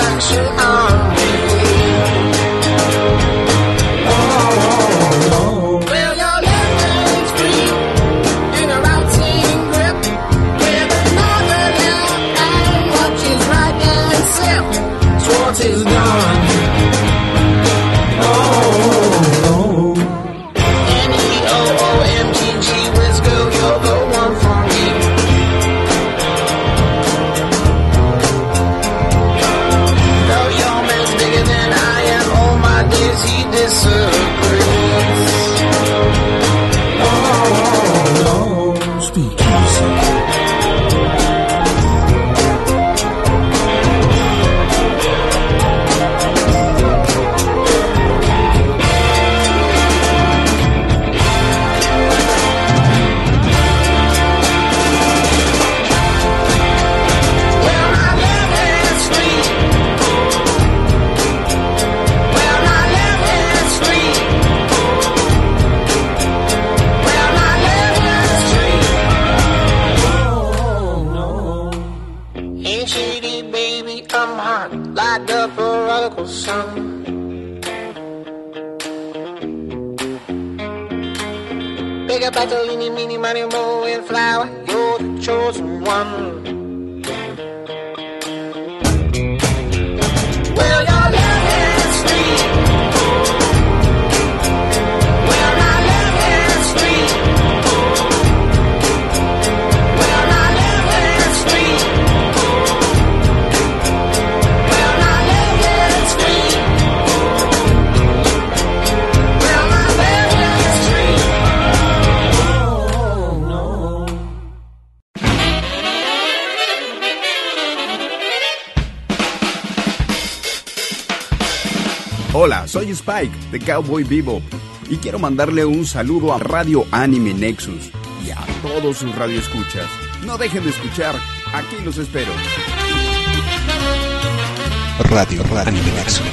Oh, oh, oh. some heart like the prodigal son. Big up battle, eeny, meeny, miny, moe, and flower, you're the chosen one. Well, your love is sweet. Well, my love is sweet. Well, my love is sweet. Well, my love is sweet. Well, my love is sweet. Oh, no. Hola, soy Spike de Cowboy Bebop y quiero mandarle un saludo a Radio Anime Nexus y a todos sus radioescuchas. No dejen de escuchar, aquí los espero. Radio, Radio Anime Nexus.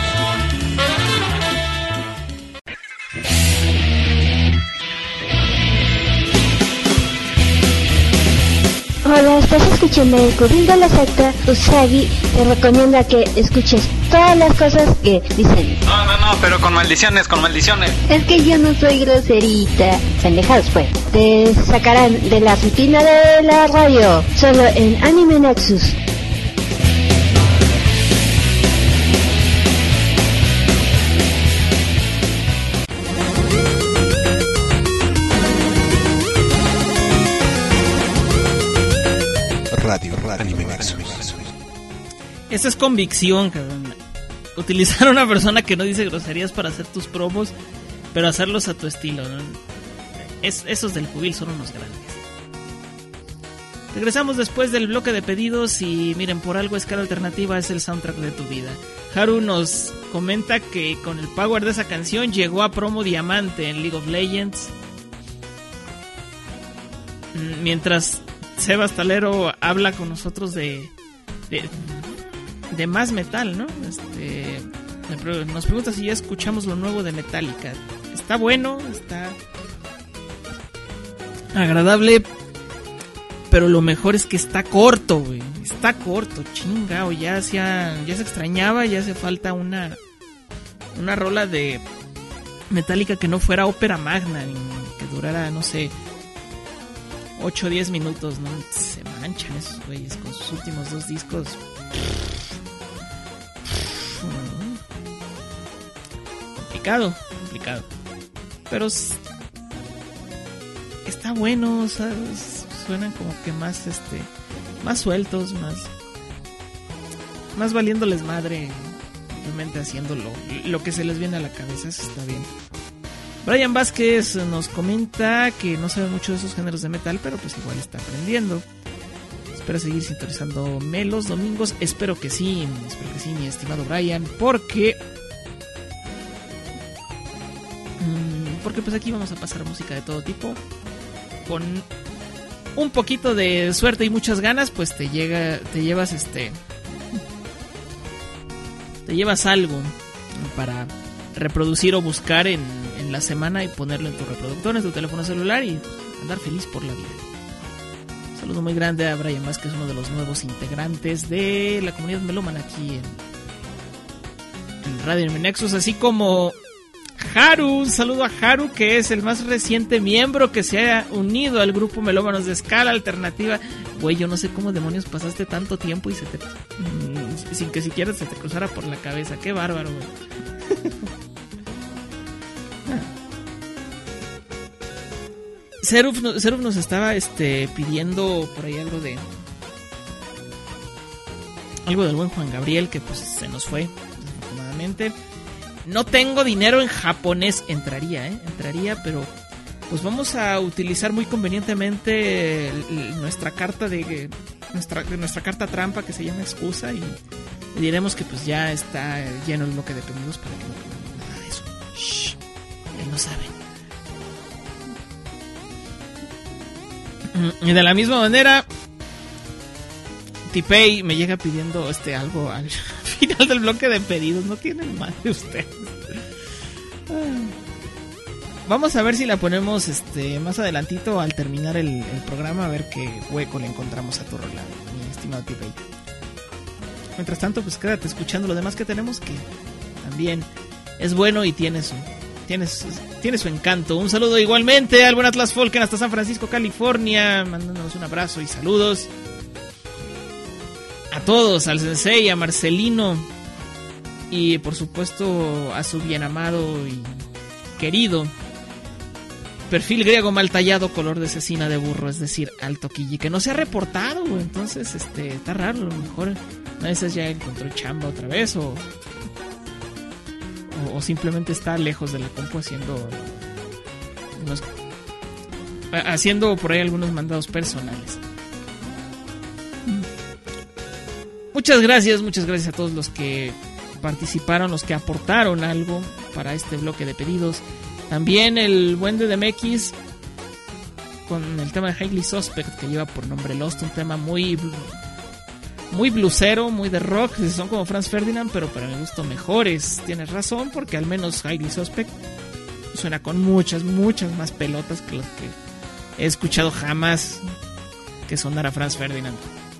Hola, estás escuchando el Cubriendo la Secta. Usagi te recomienda que escuches todas las cosas que dicen. No, no, no, pero con maldiciones, con maldiciones. Es que yo no soy groserita. Pendejados pues. Te sacarán de la rutina de la radio. Solo en Anime Nexus. Radio, Radio Anime Nexus. Esta es convicción, cabrón. Utilizar a una persona que no dice groserías para hacer tus promos, pero hacerlos a tu estilo, ¿no? Es, esos del Cubil son unos grandes. Regresamos después del bloque de pedidos y miren, por algo Escala Alternativa es el soundtrack de tu vida. Haru nos comenta que con el power de esa canción llegó a promo diamante en League of Legends. Mientras Sebas Talero habla con nosotros de, de, de más metal, ¿no? Este, nos pregunta si ya escuchamos lo nuevo de Metallica. Está bueno, está agradable, pero lo mejor es que está corto, güey. Está corto, chingao. Ya, hacía, ya se extrañaba, ya hace falta una, una rola de Metallica que no fuera ópera magna, ni que durara, no sé, ocho o diez minutos, ¿no? Se manchan esos güeyes con sus últimos dos discos. Complicado, complicado. Pero está bueno, ¿sabes? Suenan como que más, este, más sueltos, más, más valiéndoles madre, realmente haciéndolo, lo que se les viene a la cabeza. Eso está bien. Brian Vázquez nos comenta que no sabe mucho de esos géneros de metal, pero pues igual está aprendiendo. Espera seguir sintonizando los domingos. Espero que sí, espero que sí, mi estimado Brian, porque porque pues aquí vamos a pasar música de todo tipo. Con un poquito de suerte y muchas ganas, pues te llega, te llevas este, te llevas algo para reproducir o buscar en, en la semana y ponerlo en tu reproductor, en tu teléfono celular y andar feliz por la vida. Un saludo muy grande a Brian Vázquez, uno de los nuevos integrantes de la comunidad melómana aquí en, en Radio Anime Nexus, así como Haru. Un saludo a Haru, que es el más reciente miembro que se ha unido al grupo Melómanos de Escala Alternativa. Güey, yo no sé cómo demonios pasaste tanto tiempo y se te, mmm, sin que siquiera se te cruzara por la cabeza. Qué bárbaro, güey. Seruf, Seruf nos estaba este, pidiendo por ahí algo de algo del buen Juan Gabriel, que pues se nos fue desafortunadamente. No tengo dinero en japonés. Entraría, ¿eh? Entraría, pero pues vamos a utilizar muy convenientemente nuestra carta de nuestra, nuestra carta trampa, que se llama excusa, y le diremos que pues ya está lleno el bloque de pedidos para que no pongamos nada de eso. Shh, él no sabe. Y de la misma manera, Tipei me llega pidiendo este algo al final del bloque de pedidos. No tienen más de ustedes. Vamos a ver si la ponemos este más adelantito al terminar el, el programa, a ver qué hueco le encontramos a tu rola, mi estimado Tipei. Mientras tanto, pues quédate escuchando lo demás que tenemos, que también es bueno y tiene su, tiene su, tiene su encanto. Un saludo igualmente al buen Atlas Folken hasta San Francisco, California, mandándonos un abrazo y saludos a todos, al Sensei, a Marcelino y por supuesto a su bien amado y querido perfil griego mal tallado, color de cecina de burro, es decir, Alto Quilli, que no se ha reportado, güey. Entonces, este, está raro, a lo mejor a veces ya encontró chamba otra vez o, o, o simplemente está lejos de la compu haciendo unos, haciendo por ahí algunos mandados personales. Muchas gracias, muchas gracias a todos los que participaron, los que aportaron algo para este bloque de pedidos. También el buen de D M X con el tema de Highly Suspect, que lleva por nombre Lost, un tema muy muy blusero, muy de rock, son como Franz Ferdinand, pero para mi gusto mejores. Tienes razón, porque al menos Highly Suspect suena con muchas, muchas más pelotas que las que he escuchado jamás que sonara Franz Ferdinand.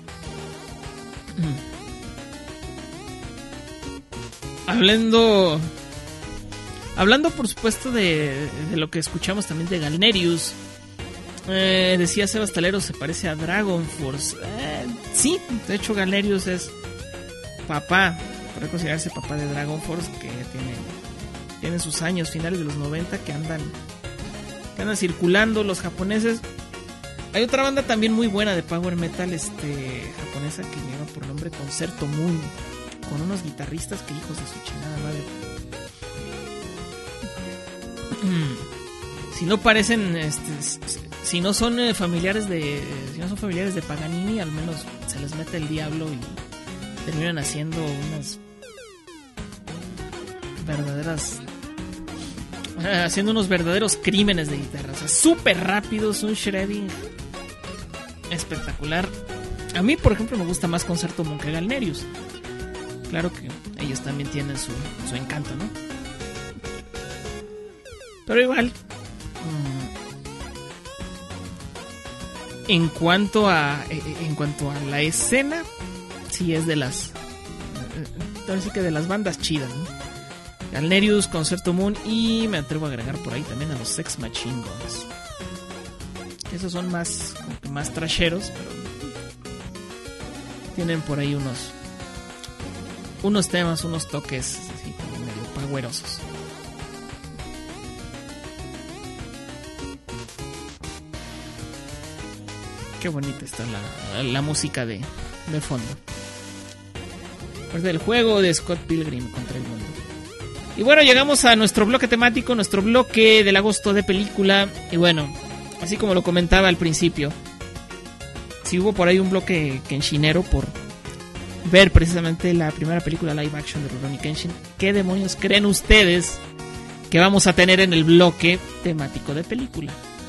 Hablando Hablando por supuesto de, de lo que escuchamos también de Galnerius, eh, decía Sebas Talero, se parece a Dragon Force. Eh, sí, de hecho Galnerius es papá, puede considerarse papá de Dragon Force, que tiene, tiene sus años, finales de los noventa, que andan, que andan circulando los japoneses. Hay otra banda también muy buena de power metal este, japonesa que lleva por nombre Concerto Moon, con unos guitarristas que hijos de su chingada madre. Si no parecen, este, si no son eh, familiares de, si no son familiares de Paganini, al menos se les mete el diablo y terminan haciendo unas verdaderas, eh, haciendo unos verdaderos crímenes de guitarra, o sea, súper rápidos, un shredding espectacular. A mí, por ejemplo, me gusta más Concerto Moon que Galnerius. Claro que ellos también tienen su, su encanto, ¿no? Pero igual, en cuanto a en cuanto a la escena, sí es de las, sí que de las bandas chidas, ¿no? Galnerius, Concerto Moon y me atrevo a agregar por ahí también a los Sex Machine Guns. Esos son más más trasheros, pero tienen por ahí unos unos temas, unos toques así como medio powerosos. Qué bonita está la, la música de, de fondo. Parte del juego de Scott Pilgrim contra el mundo. Y bueno, llegamos a nuestro bloque temático, nuestro bloque del agosto de película. Y bueno, así como lo comentaba al principio, si hubo por ahí un bloque kenshinero por ver precisamente la primera película live action de Rurouni Kenshin, ¿qué demonios creen ustedes que vamos a tener en el bloque temático de película?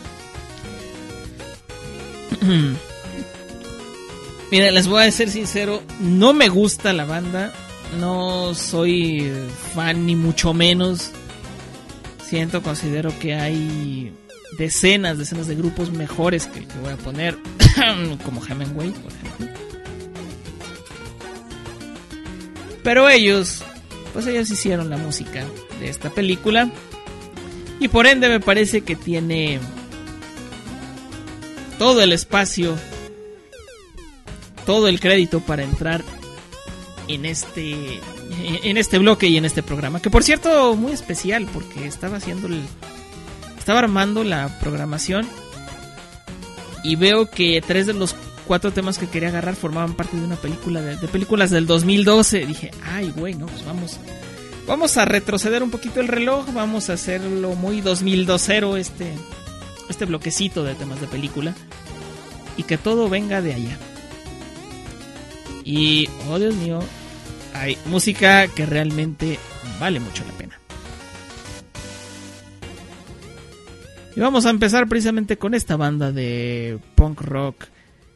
Mira, les voy a ser sincero, no me gusta la banda, no soy fan ni mucho menos. Siento, considero que hay decenas, decenas de grupos mejores que, que voy a poner, como Hemingway, por ejemplo. Pero ellos, pues ellos hicieron la música de esta película y por ende me parece que tiene todo el espacio, todo el crédito para entrar en este en este bloque y en este programa, que por cierto muy especial porque estaba haciendo el estaba armando la programación y veo que tres de los cuatro temas que quería agarrar formaban parte de una película de, de películas del dos mil doce. Dije, ay güey, no, pues vamos vamos a retroceder un poquito el reloj, vamos a hacerlo muy dos mil docero este este bloquecito de temas de película y que todo venga de allá. Y, oh Dios mío, hay música que realmente vale mucho la pena. Y vamos a empezar precisamente con esta banda de punk rock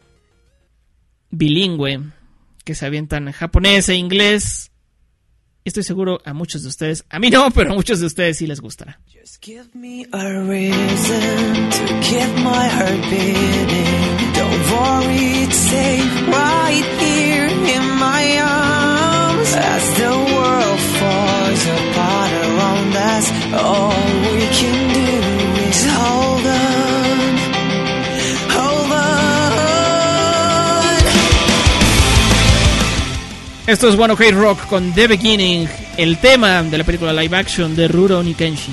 bilingüe que se avientan en japonés e inglés. Estoy seguro a muchos de ustedes, a mí no, pero a muchos de ustedes sí les gustará. Just give me a reason to keep my heart beating. Don't worry, it's safe right here in my arms. Esto es One Ok Rock con The Beginning, el tema de la película live action de Rurouni Kenshin.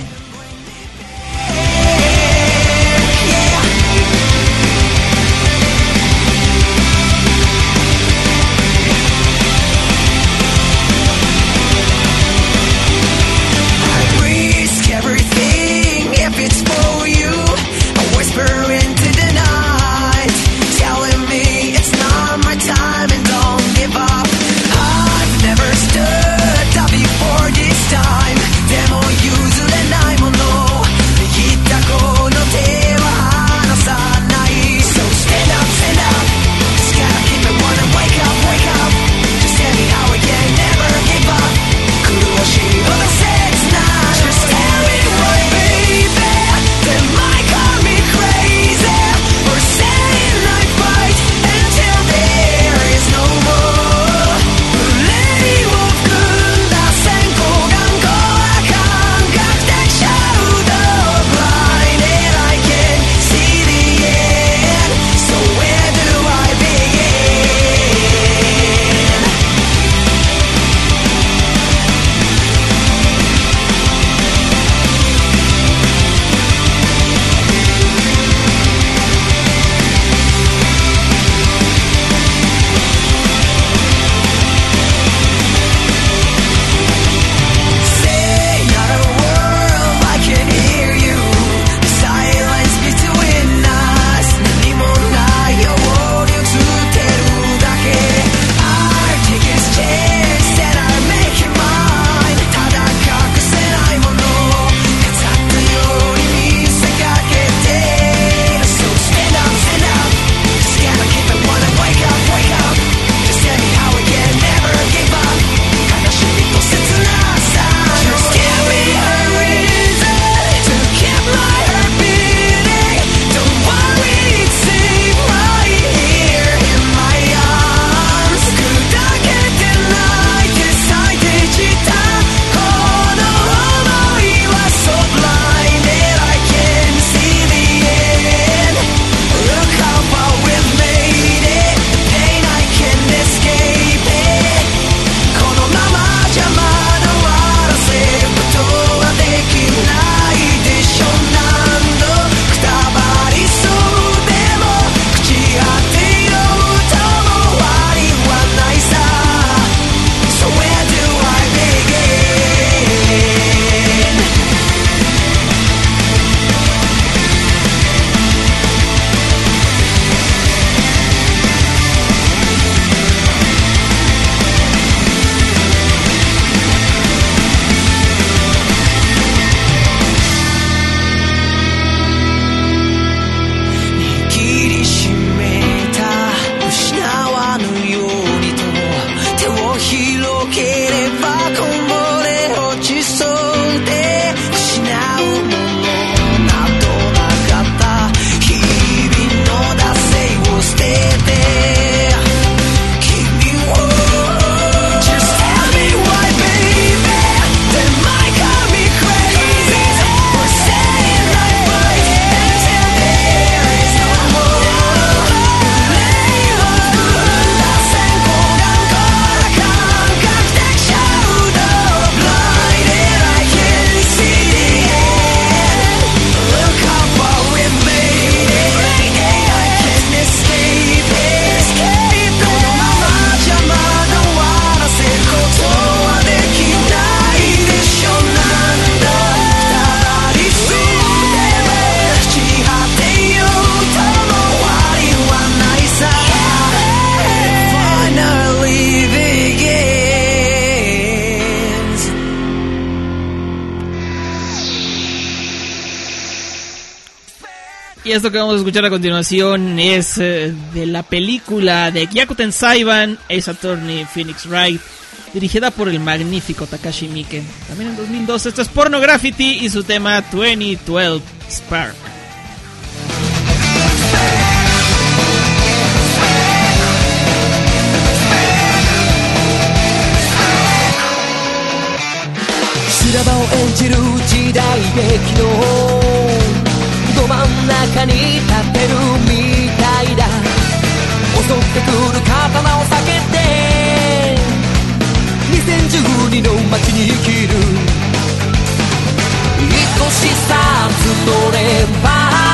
Y esto que vamos a escuchar a continuación es eh, de la película de Gyakuten Saiban, Ace Attorney Phoenix Wright, dirigida por el magnífico Takashi Miike. También en dos mil dos, esto es Porno Graffiti y su tema veinte doce Spark. 修羅場を演じる時代劇のど真ん中に立ってるみたいだ。襲ってくる刀を避けてじゅうにの街に生きる一しさ募れば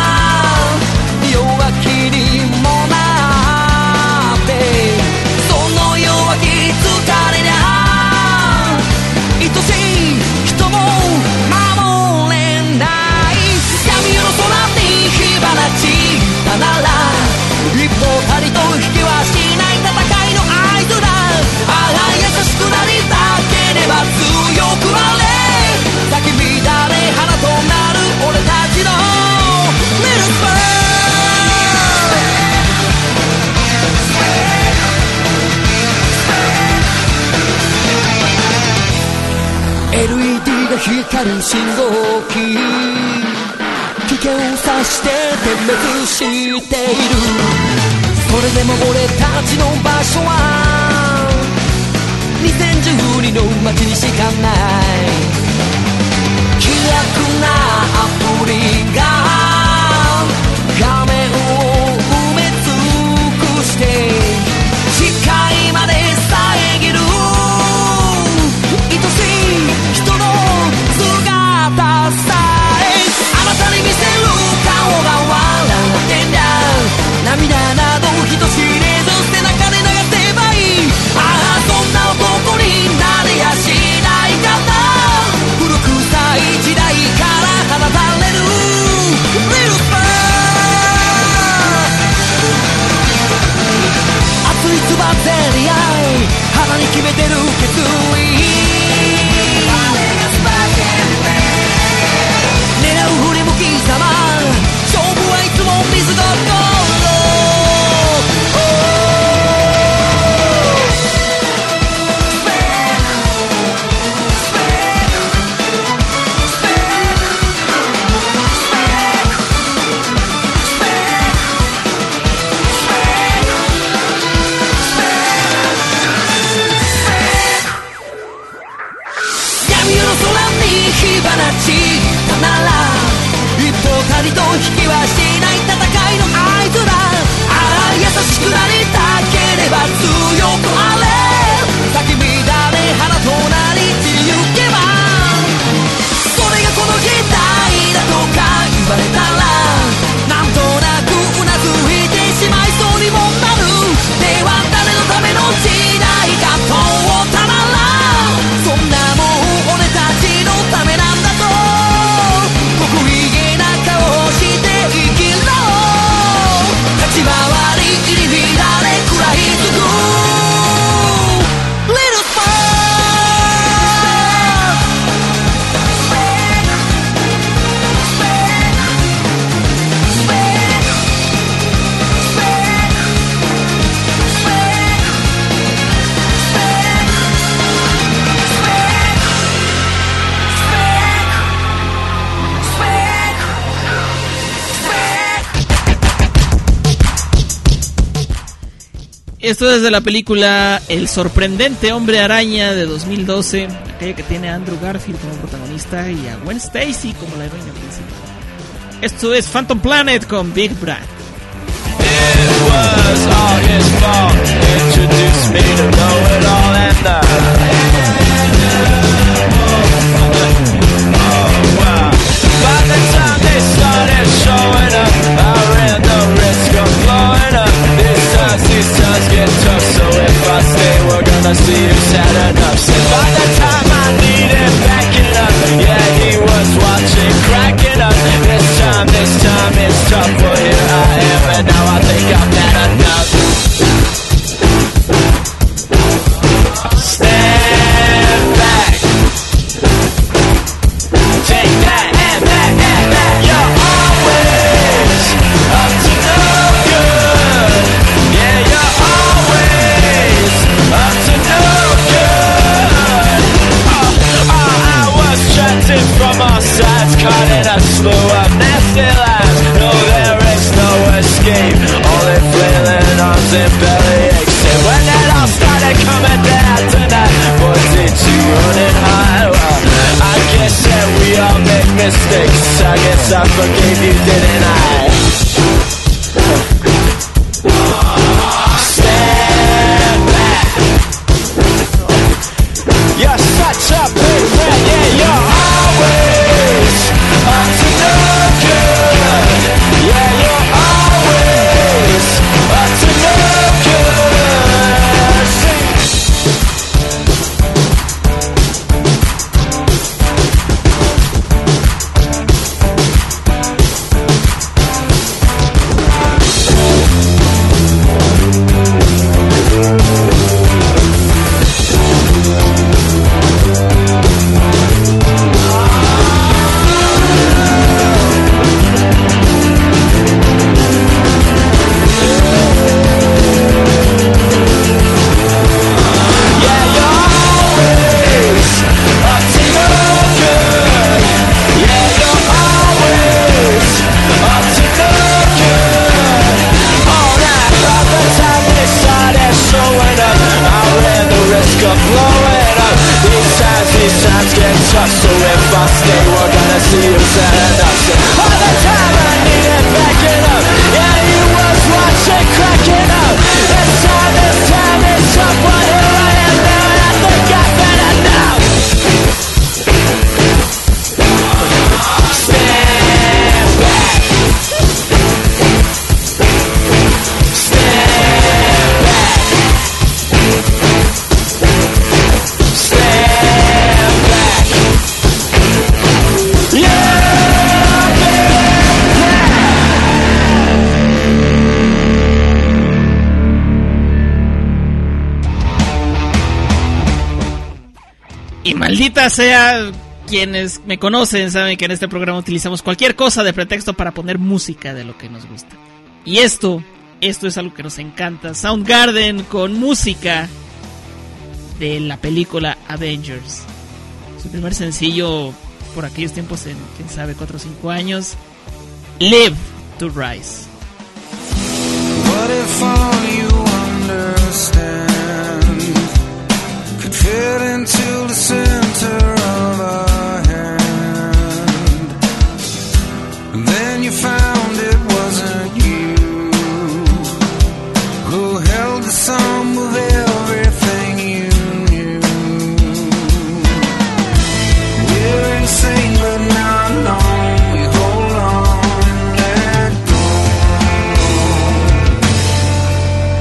弱気にもなってその弱気疲れりゃ愛しい人も守れない闇夜の空に火花散ったなら一歩たりと引きはしない戦いの合図だああ優しくなりたければ強くあれ咲き乱れ花となる俺たちのリルスバーエルイーディー が光る信号機危険を察して点滅しているそれでも俺たちの場所はにせんじゅうにの街にしかない気楽なアプリが画面を埋め尽くして視界まで遮る愛しい人の姿さえあなたに見せる顔が笑ってんだ涙など人知れず背中で流せばいいああそんな男になれやしないかな古臭い時代から放たれるリルスバー熱いつばぜり合い鼻に決めてる決意狙う振り向きざま勝負はいつも水が火花散ったなら一歩たりと引きはしない戦いの合図だああ優しくなりたければ強くあれ咲き乱れ花となり散りゆけばそれがこの時代だとか言われたらなんとなくうなずいてしまいそうにもなるでは誰のための時代か問うたならそんなもん俺たちのためなんだと得意げな顔をして生きろ立ち回り入り乱れ食らいつく Little Esto es de la película El sorprendente hombre araña de dos mil doce, aquella que tiene a Andrew Garfield como protagonista y a Gwen Stacy como la heroína principal. Esto es Phantom Planet con Big Brad. It was all his fault. Introduced me to know it all and uh, oh wow. By the time they started showing up, I ran the risk of blowing up. These times, these times get tough, so if I stay, we're gonna see who's had enough. So by the time I needed backing up, yeah, he was watching, cracking up. This time, this time it's tough, but here I am, and now I think I've had enough. Stand back. Take that and that and that. You're always up to no good. Yeah, you're always up to no good. Oh, oh, I was trapped in from all sides, caught in a slew of nasty lies. No, there is no escape. Only flailing arms and belly aches. And when it all started coming down tonight, boy, did you run it high? Well, I guess that we all make mistakes. I guess I forgave you, didn't I? Stand back. You're to blow it up. These times, these times get tough, so if I stay, we're gonna see you set enough. So all the time I need it backing up. Yeah, you was watching cracking up. This time, this time it's up, but here I am now, and I think I've had enough. Stand back. Stand back. Stand back. Yeah, baby, Y maldita sea, quienes me conocen saben que en este programa utilizamos cualquier cosa de pretexto para poner música de lo que nos gusta. Y esto, esto es algo que nos encanta. Soundgarden con música de la película Avengers. Su primer sencillo por aquellos tiempos, en quién sabe, cuatro o cinco años. Live to Rise. What if all you understand could fit into the center of a hand, and then you found it wasn't you who held the sum of everything you knew. We're insane but not alone. We hold on and let go.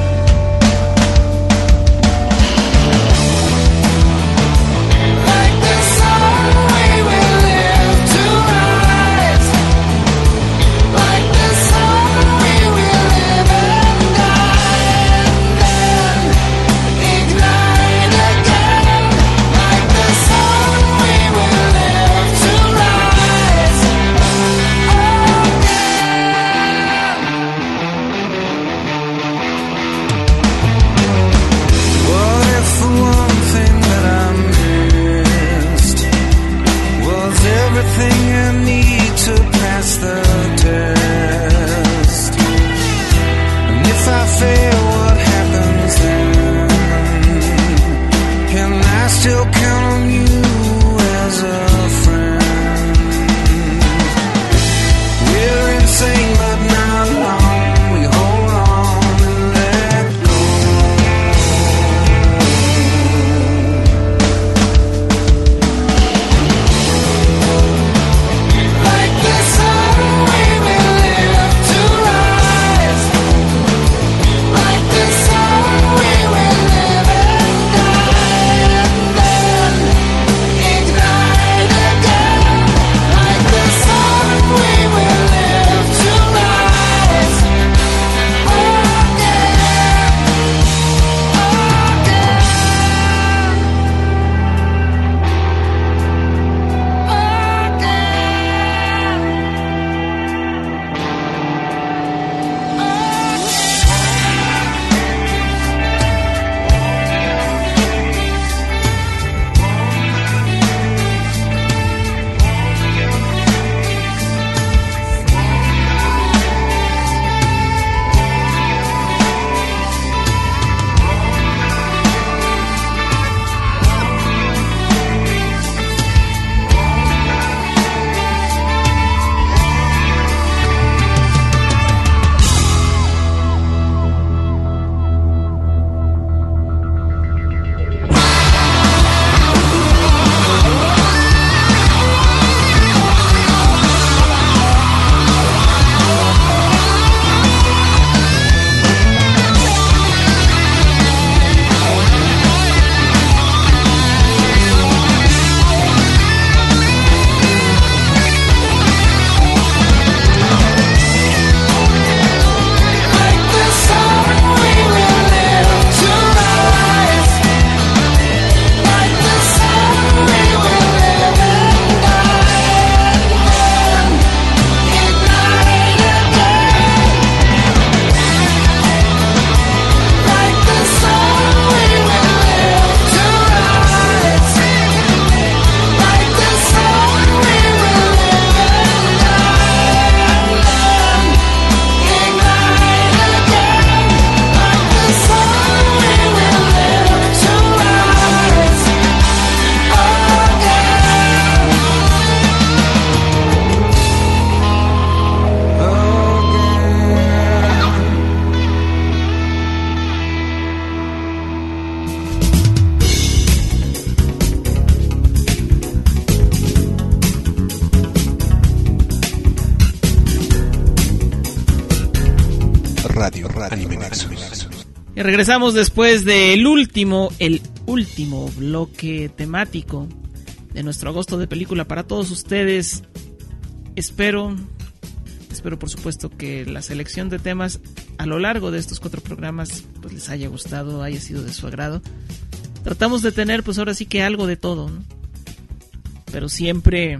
Radio, Radio Anime Nexus. Y regresamos después del último, el último bloque temático de nuestro agosto de película para todos ustedes. Espero, espero por supuesto que la selección de temas a lo largo de estos cuatro programas pues les haya gustado, haya sido de su agrado. Tratamos de tener pues ahora sí que algo de todo, ¿no? Pero siempre,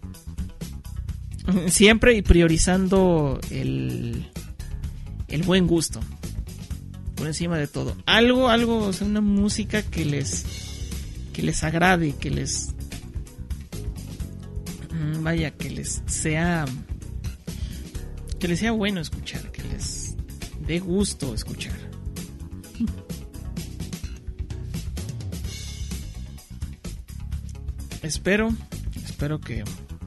siempre y priorizando el, el buen gusto por encima de todo. Algo, algo, o sea, una música que les, que les agrade, que les, vaya, que les sea, que les sea bueno escuchar, que les dé gusto escuchar. Espero, espero que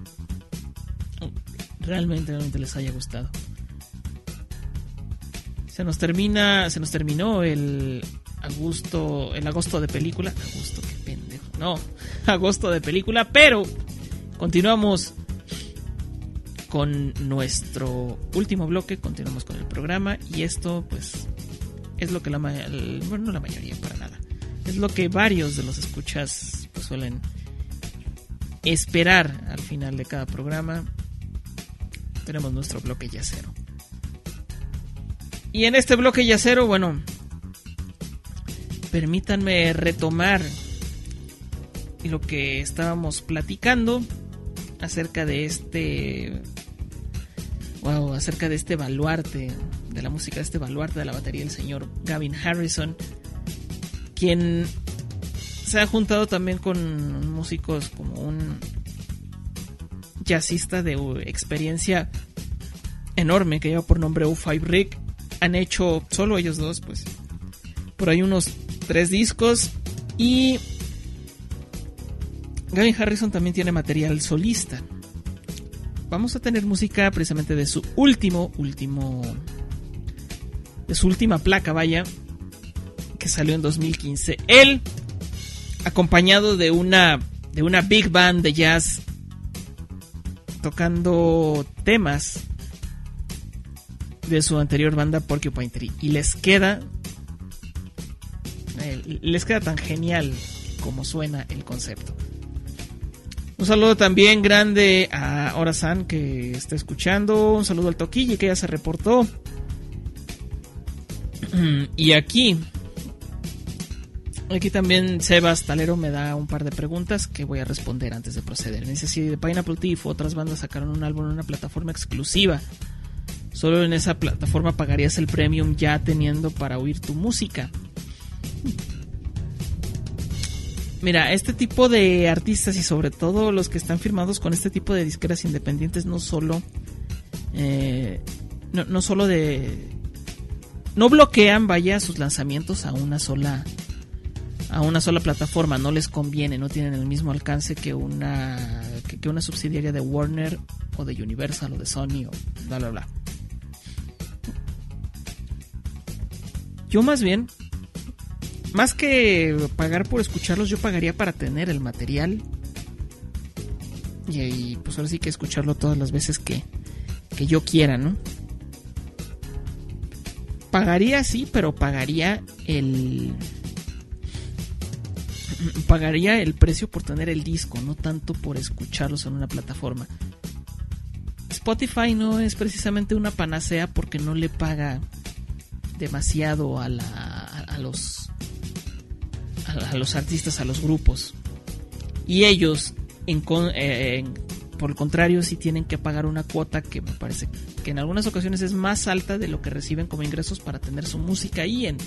realmente, realmente les haya gustado. Se nos termina, se nos terminó el agosto, el agosto de película. Agosto, qué pendejo. No, agosto de película, pero continuamos con nuestro último bloque, continuamos con el programa y esto, pues, es lo que la, bueno, no la mayoría, para nada, es lo que varios de los escuchas pues suelen esperar al final de cada programa. Tenemos nuestro bloque yacero. Y en este bloque yacero, bueno, permítanme retomar lo que estábamos platicando acerca de este, wow, acerca de este baluarte de la música, de este baluarte de la batería, el señor Gavin Harrison, quien se ha juntado también con músicos como un jazzista de experiencia enorme que lleva por nombre U cinco Rig. Han hecho solo ellos dos, pues, por ahí unos tres discos. Y Gavin Harrison también tiene material solista. Vamos a tener música precisamente de su último, último, de su última placa, vaya, que salió en dos mil quince. Él, acompañado de una, de una big band de jazz, tocando temas de su anterior banda Porcupine Tree, y les queda eh, les queda tan genial como suena el concepto. Un saludo también grande a Ora-san, que está escuchando. Un saludo al Toquille, que ya se reportó. Y aquí Aquí también Sebas Talero me da un par de preguntas que voy a responder antes de proceder. Me dice si de Pineapple Thief u otras bandas sacaron un álbum en una plataforma exclusiva, solo en esa plataforma pagarías el premium ya teniendo para oír tu música. Mira, este tipo de artistas y sobre todo los que están firmados con este tipo de disqueras independientes no solo eh, no, no solo de no bloquean, vaya, sus lanzamientos a una sola a una sola plataforma, no les conviene, no tienen el mismo alcance que una que, que una subsidiaria de Warner o de Universal o de Sony o bla bla bla. Yo más bien, más que pagar por escucharlos, yo pagaría para tener el material y, y pues ahora sí que escucharlo todas las veces que, que yo quiera, ¿no? Pagaría, sí, pero pagaría el pagaría el precio por tener el disco, no tanto por escucharlos en una plataforma. Spotify no es precisamente una panacea porque no le paga demasiado a la a, a los a, a los artistas, a los grupos, y ellos en, eh, en, por el contrario sí tienen que pagar una cuota que me parece que en algunas ocasiones es más alta de lo que reciben como ingresos para tener su música ahí en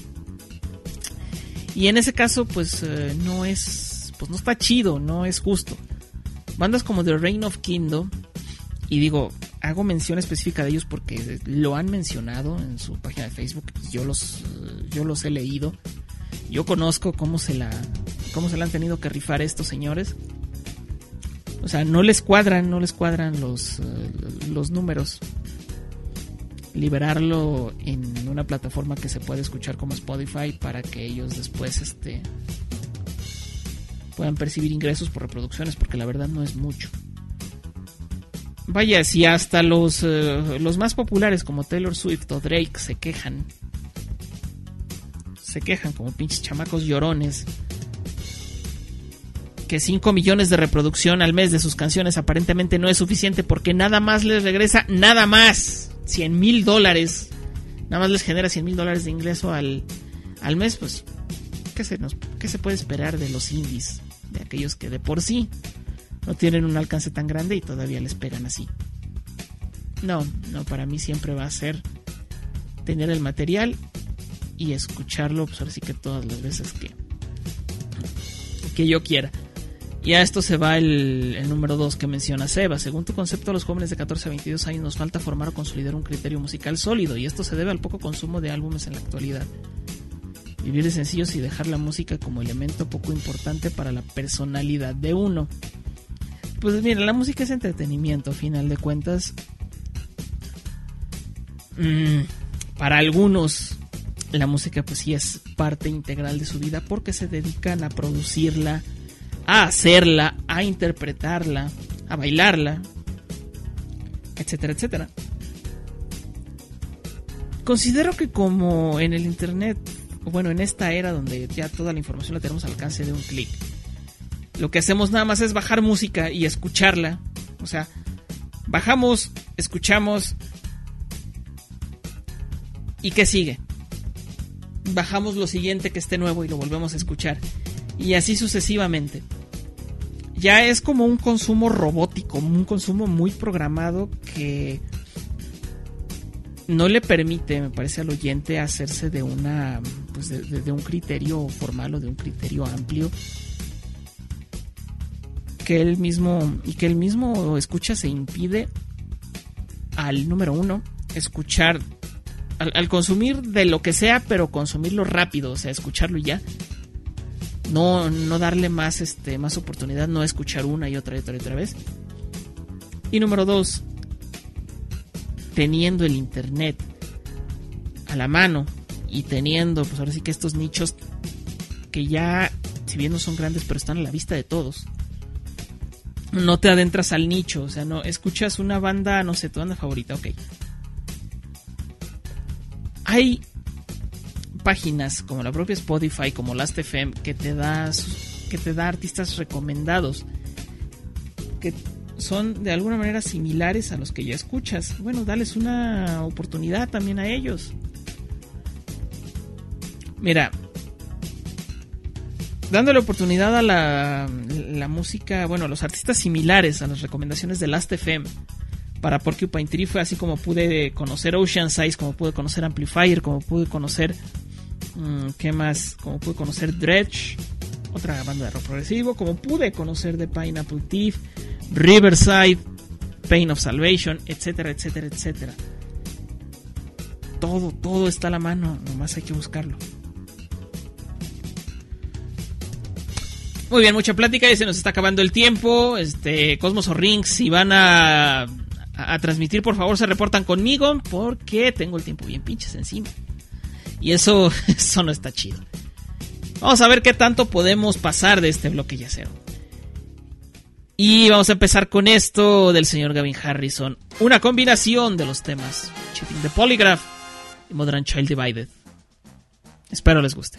y en ese caso pues eh, no es pues no está chido, no es justo. Bandas como The Reign of Kingdom, y digo, hago mención específica de ellos porque lo han mencionado en su página de Facebook y yo los yo los he leído. Yo conozco cómo se la cómo se la han tenido que rifar estos señores. O sea, no les cuadran, no les cuadran los uh, los números. Liberarlo en una plataforma que se puede escuchar como Spotify para que ellos después este puedan percibir ingresos por reproducciones, porque la verdad no es mucho. vaya, si hasta los, uh, los más populares como Taylor Swift o Drake se quejan, se quejan como pinches chamacos llorones, que cinco millones de reproducción al mes de sus canciones aparentemente no es suficiente porque nada más les regresa, nada más, cien mil dólares, nada más les genera cien mil dólares de ingreso al, al mes, pues, ¿qué se, nos, ¿qué se puede esperar de los indies? De aquellos que de por sí no tienen un alcance tan grande y todavía les pegan así. No, no, para mí siempre va a ser tener el material y escucharlo, pues ahora sí que todas las veces que, que yo quiera. Y a esto se va el, el número dos que menciona Seba. Según tu concepto, a los jóvenes de catorce a veintidós años nos falta formar o consolidar un criterio musical sólido, y esto se debe al poco consumo de álbumes en la actualidad. Vivir de sencillos y dejar la música como elemento poco importante para la personalidad de uno. Pues mira, la música es entretenimiento, a final de cuentas. Mm, para algunos, la música pues sí es parte integral de su vida porque se dedican a producirla, a hacerla, a interpretarla, a bailarla, etcétera, etcétera. Considero que como en el internet, o bueno, en esta era donde ya toda la información la tenemos al alcance de un clic, lo que hacemos nada más es bajar música y escucharla. O sea, bajamos, escuchamos, ¿y qué sigue? Bajamos lo siguiente que esté nuevo y lo volvemos a escuchar. Y así sucesivamente. Ya es como un consumo robótico, un consumo muy programado que no le permite, me parece, al oyente hacerse de una, pues de, de, de un criterio formal o de un criterio amplio que él mismo y que él mismo escucha se impide al número uno escuchar al, al consumir de lo que sea, pero consumirlo rápido, o sea, escucharlo y ya. No, no darle más, este, más oportunidad, no escuchar una y otra y otra y otra vez. Y número dos, teniendo el internet a la mano y teniendo, pues ahora sí que estos nichos que ya, si bien no son grandes, pero están a la vista de todos. No te adentras al nicho, o sea, no escuchas una banda, no sé, tu banda favorita, ok. Hay páginas como la propia Spotify, como Last F M, que te da, que te da artistas recomendados que son de alguna manera similares a los que ya escuchas. Bueno, dales una oportunidad también a ellos. Mira, dándole oportunidad a la, la música, bueno, a los artistas similares a las recomendaciones de Last F M para Porcupine Tree fue así como pude conocer Ocean Size, como pude conocer Amplifier, como pude conocer ¿qué más? Como pude conocer Dredge, otra banda de rock progresivo, como pude conocer The Pineapple Thief, Riverside, Pain of Salvation, etcétera, etcétera, etcétera. Todo, todo está a la mano, nomás hay que buscarlo. Muy bien, mucha plática, ya se nos está acabando el tiempo. Este, Cosmos o Rings, si van a, a, a transmitir, por favor se reportan conmigo, porque tengo el tiempo bien pinches encima. Y eso, eso no está chido. Vamos a ver qué tanto podemos pasar de este bloque yacero. Y vamos a empezar con esto del señor Gavin Harrison. Una combinación de los temas Cheating the Polygraph y Modern Child Divided. Espero les guste.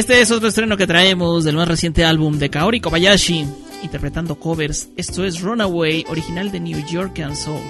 Este es otro estreno que traemos del más reciente álbum de Kaori Kobayashi, interpretando covers. Esto es Runaway, original de New York and Soul.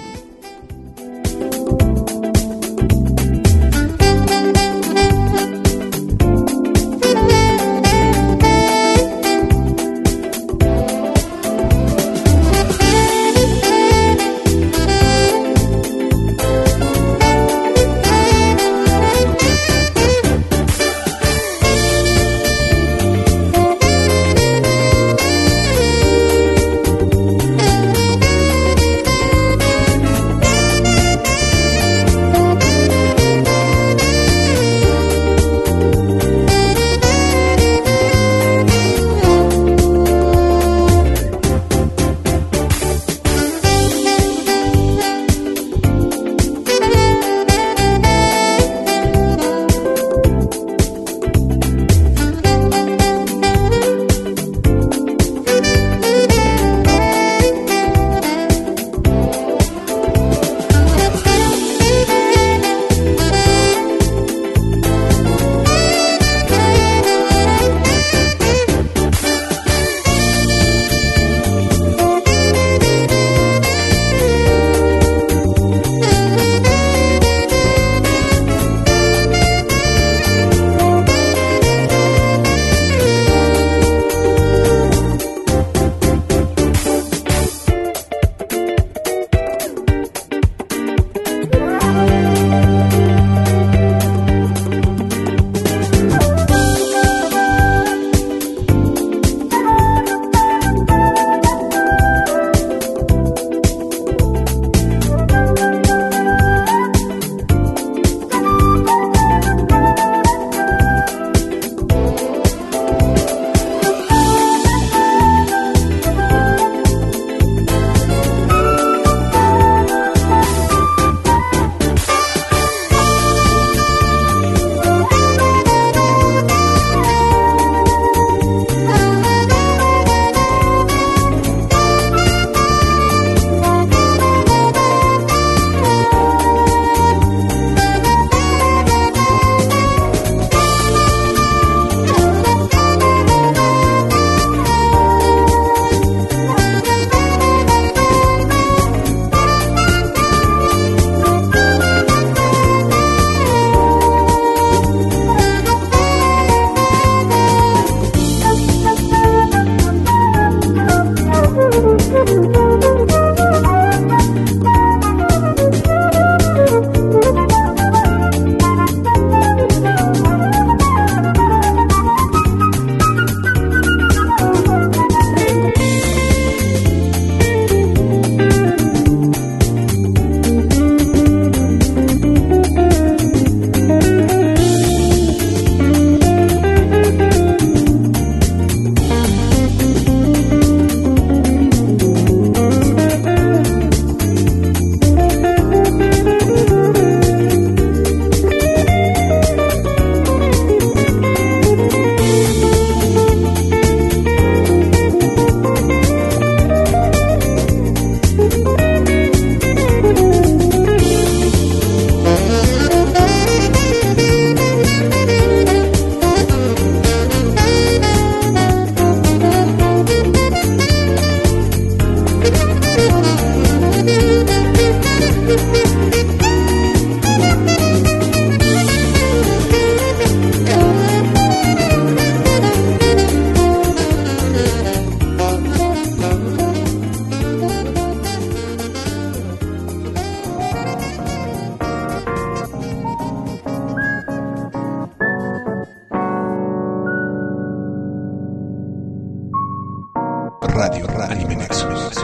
Radio, Radio Anime Nexus.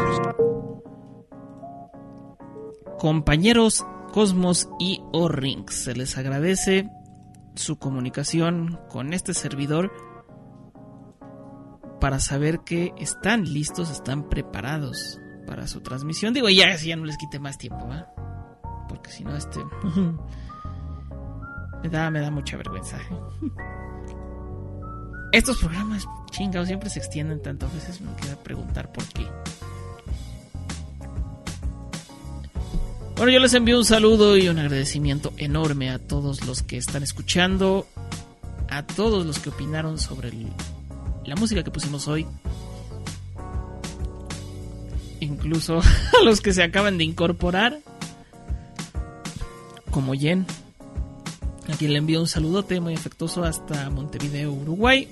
Compañeros Cosmos y O-Rings, se les agradece su comunicación con este servidor para saber que están listos, están preparados para su transmisión. Digo, ya, ya no les quite más tiempo, ¿eh? Porque si no, este me da, me da mucha vergüenza. Estos programas, chingados, siempre se extienden tanto. A veces me queda preguntar por qué. Bueno, yo les envío un saludo y un agradecimiento enorme a todos los que están escuchando a todos los que opinaron sobre el, la música que pusimos hoy. Incluso a los que se acaban de incorporar, como Jen, a quien le envío un saludote muy afectuoso hasta Montevideo, Uruguay.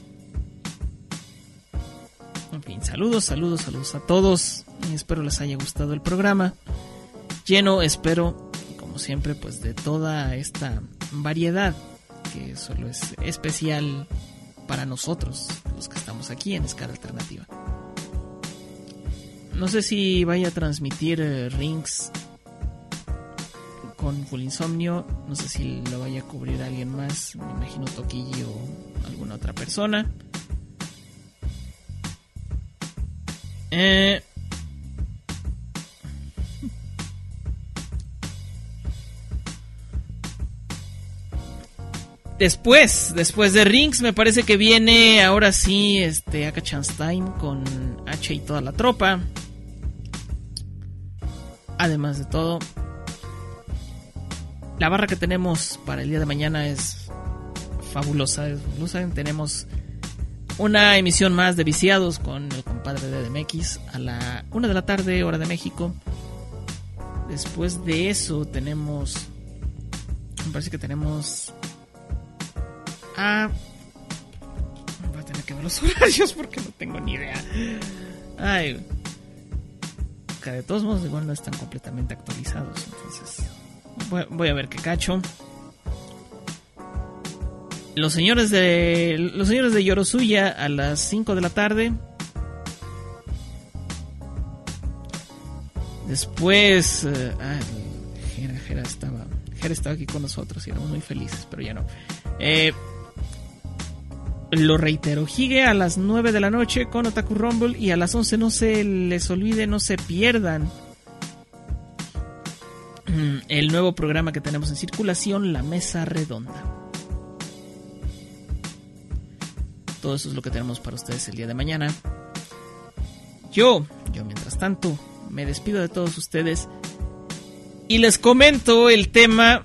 En fin, saludos, saludos, saludos a todos. Y espero les haya gustado el programa. Lleno, espero, como siempre, pues de toda esta variedad que solo es especial para nosotros, los que estamos aquí en Escala Alternativa. No sé si vaya a transmitir eh, Rings con Full Insomnio. No sé si lo vaya a cubrir alguien más. Me imagino Toquillo o alguna otra persona. Eh... Después, después de Rings, me parece que viene ahora sí este Aka Chance Time con H y toda la tropa. Además de todo, la barra que tenemos para el día de mañana es fabulosa, es fabulosa. Tenemos una emisión más de Viciados con el compadre de D M X a la una de la tarde, hora de México. Después de eso tenemos, me parece que tenemos... Ah, voy a tener que ver los horarios porque no tengo ni idea. Ay, que de todos modos igual no están completamente actualizados. Entonces voy, voy a ver qué cacho. Los señores de los señores de Yorosuya a las cinco de la tarde. Después, uh, ah, Jera, Jera estaba, Jera estaba aquí con nosotros y éramos muy felices, pero ya no. Eh, Lo reitero, Hige a las nueve de la noche con Otaku Rumble y a las once no se les olvide, no se pierdan el nuevo programa que tenemos en circulación, La Mesa Redonda. Todo eso es lo que tenemos para ustedes el día de mañana. Yo, yo mientras tanto, me despido de todos ustedes y les comento el tema.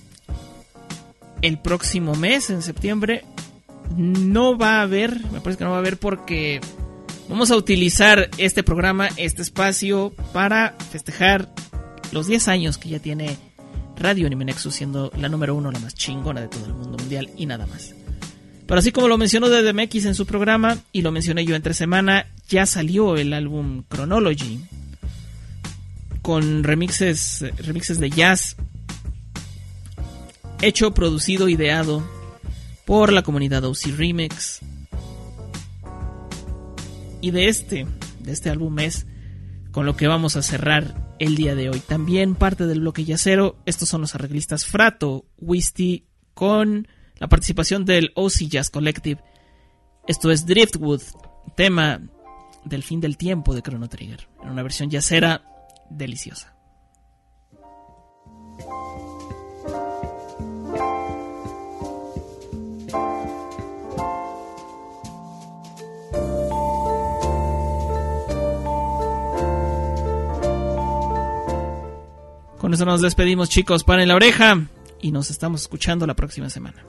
El próximo mes, en septiembre, no va a haber, me parece que no va a haber porque vamos a utilizar este programa, este espacio para festejar los diez años que ya tiene Radio Anime Nexus, siendo la número uno, la más chingona de todo el mundo mundial y nada más. Pero así como lo mencionó D D M X en su programa y lo mencioné yo entre semana, ya salió el álbum Chronology con remixes, remixes de jazz, hecho, producido, ideado por la comunidad O C Remix. Y de este, de este álbum es con lo que vamos a cerrar el día de hoy. También parte del bloque yacero, estos son los arreglistas Frato, Wisty, con la participación del O C Jazz Collective. Esto es Driftwood, tema del fin del tiempo de Chrono Trigger, en una versión yacera deliciosa. Con eso nos despedimos, chicos. Paren la oreja y nos estamos escuchando la próxima semana.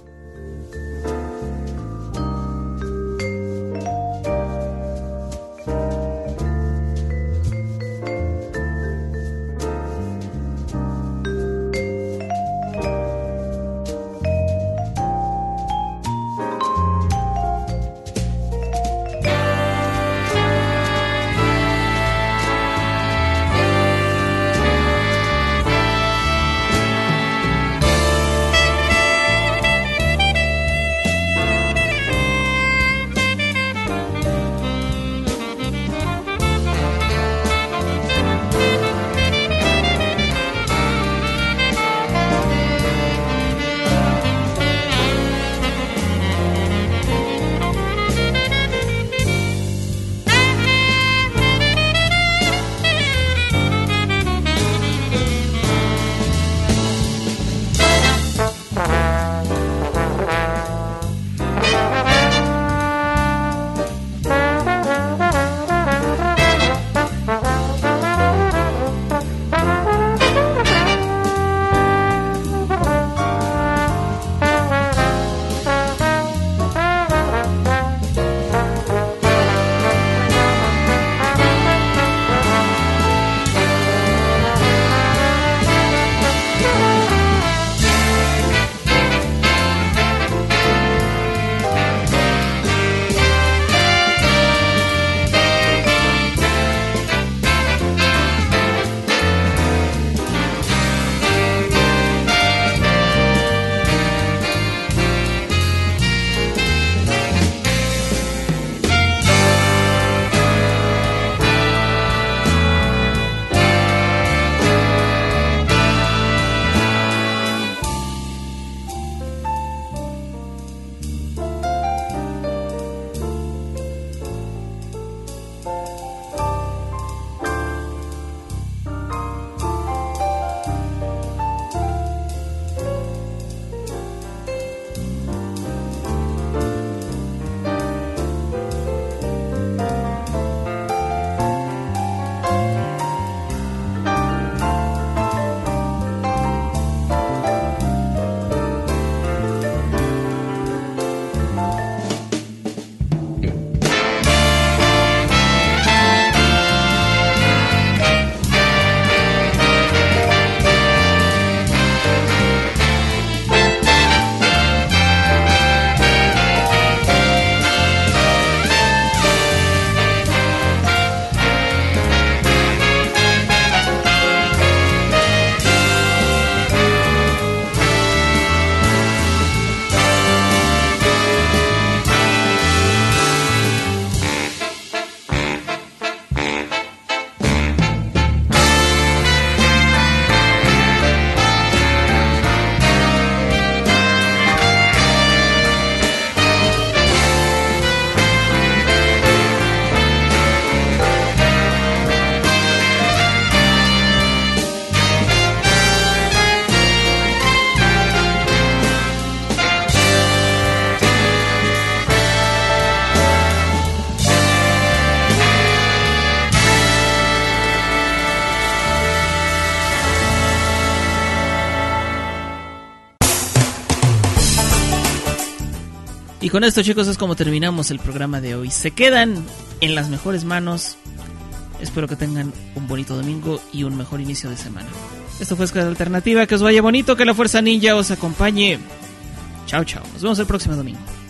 Y con esto, chicos, es como terminamos el programa de hoy. Se quedan en las mejores manos. Espero que tengan un bonito domingo y un mejor inicio de semana. Esto fue Escala Alternativa. Que os vaya bonito, que la Fuerza Ninja os acompañe. Chao, chao. Nos vemos el próximo domingo.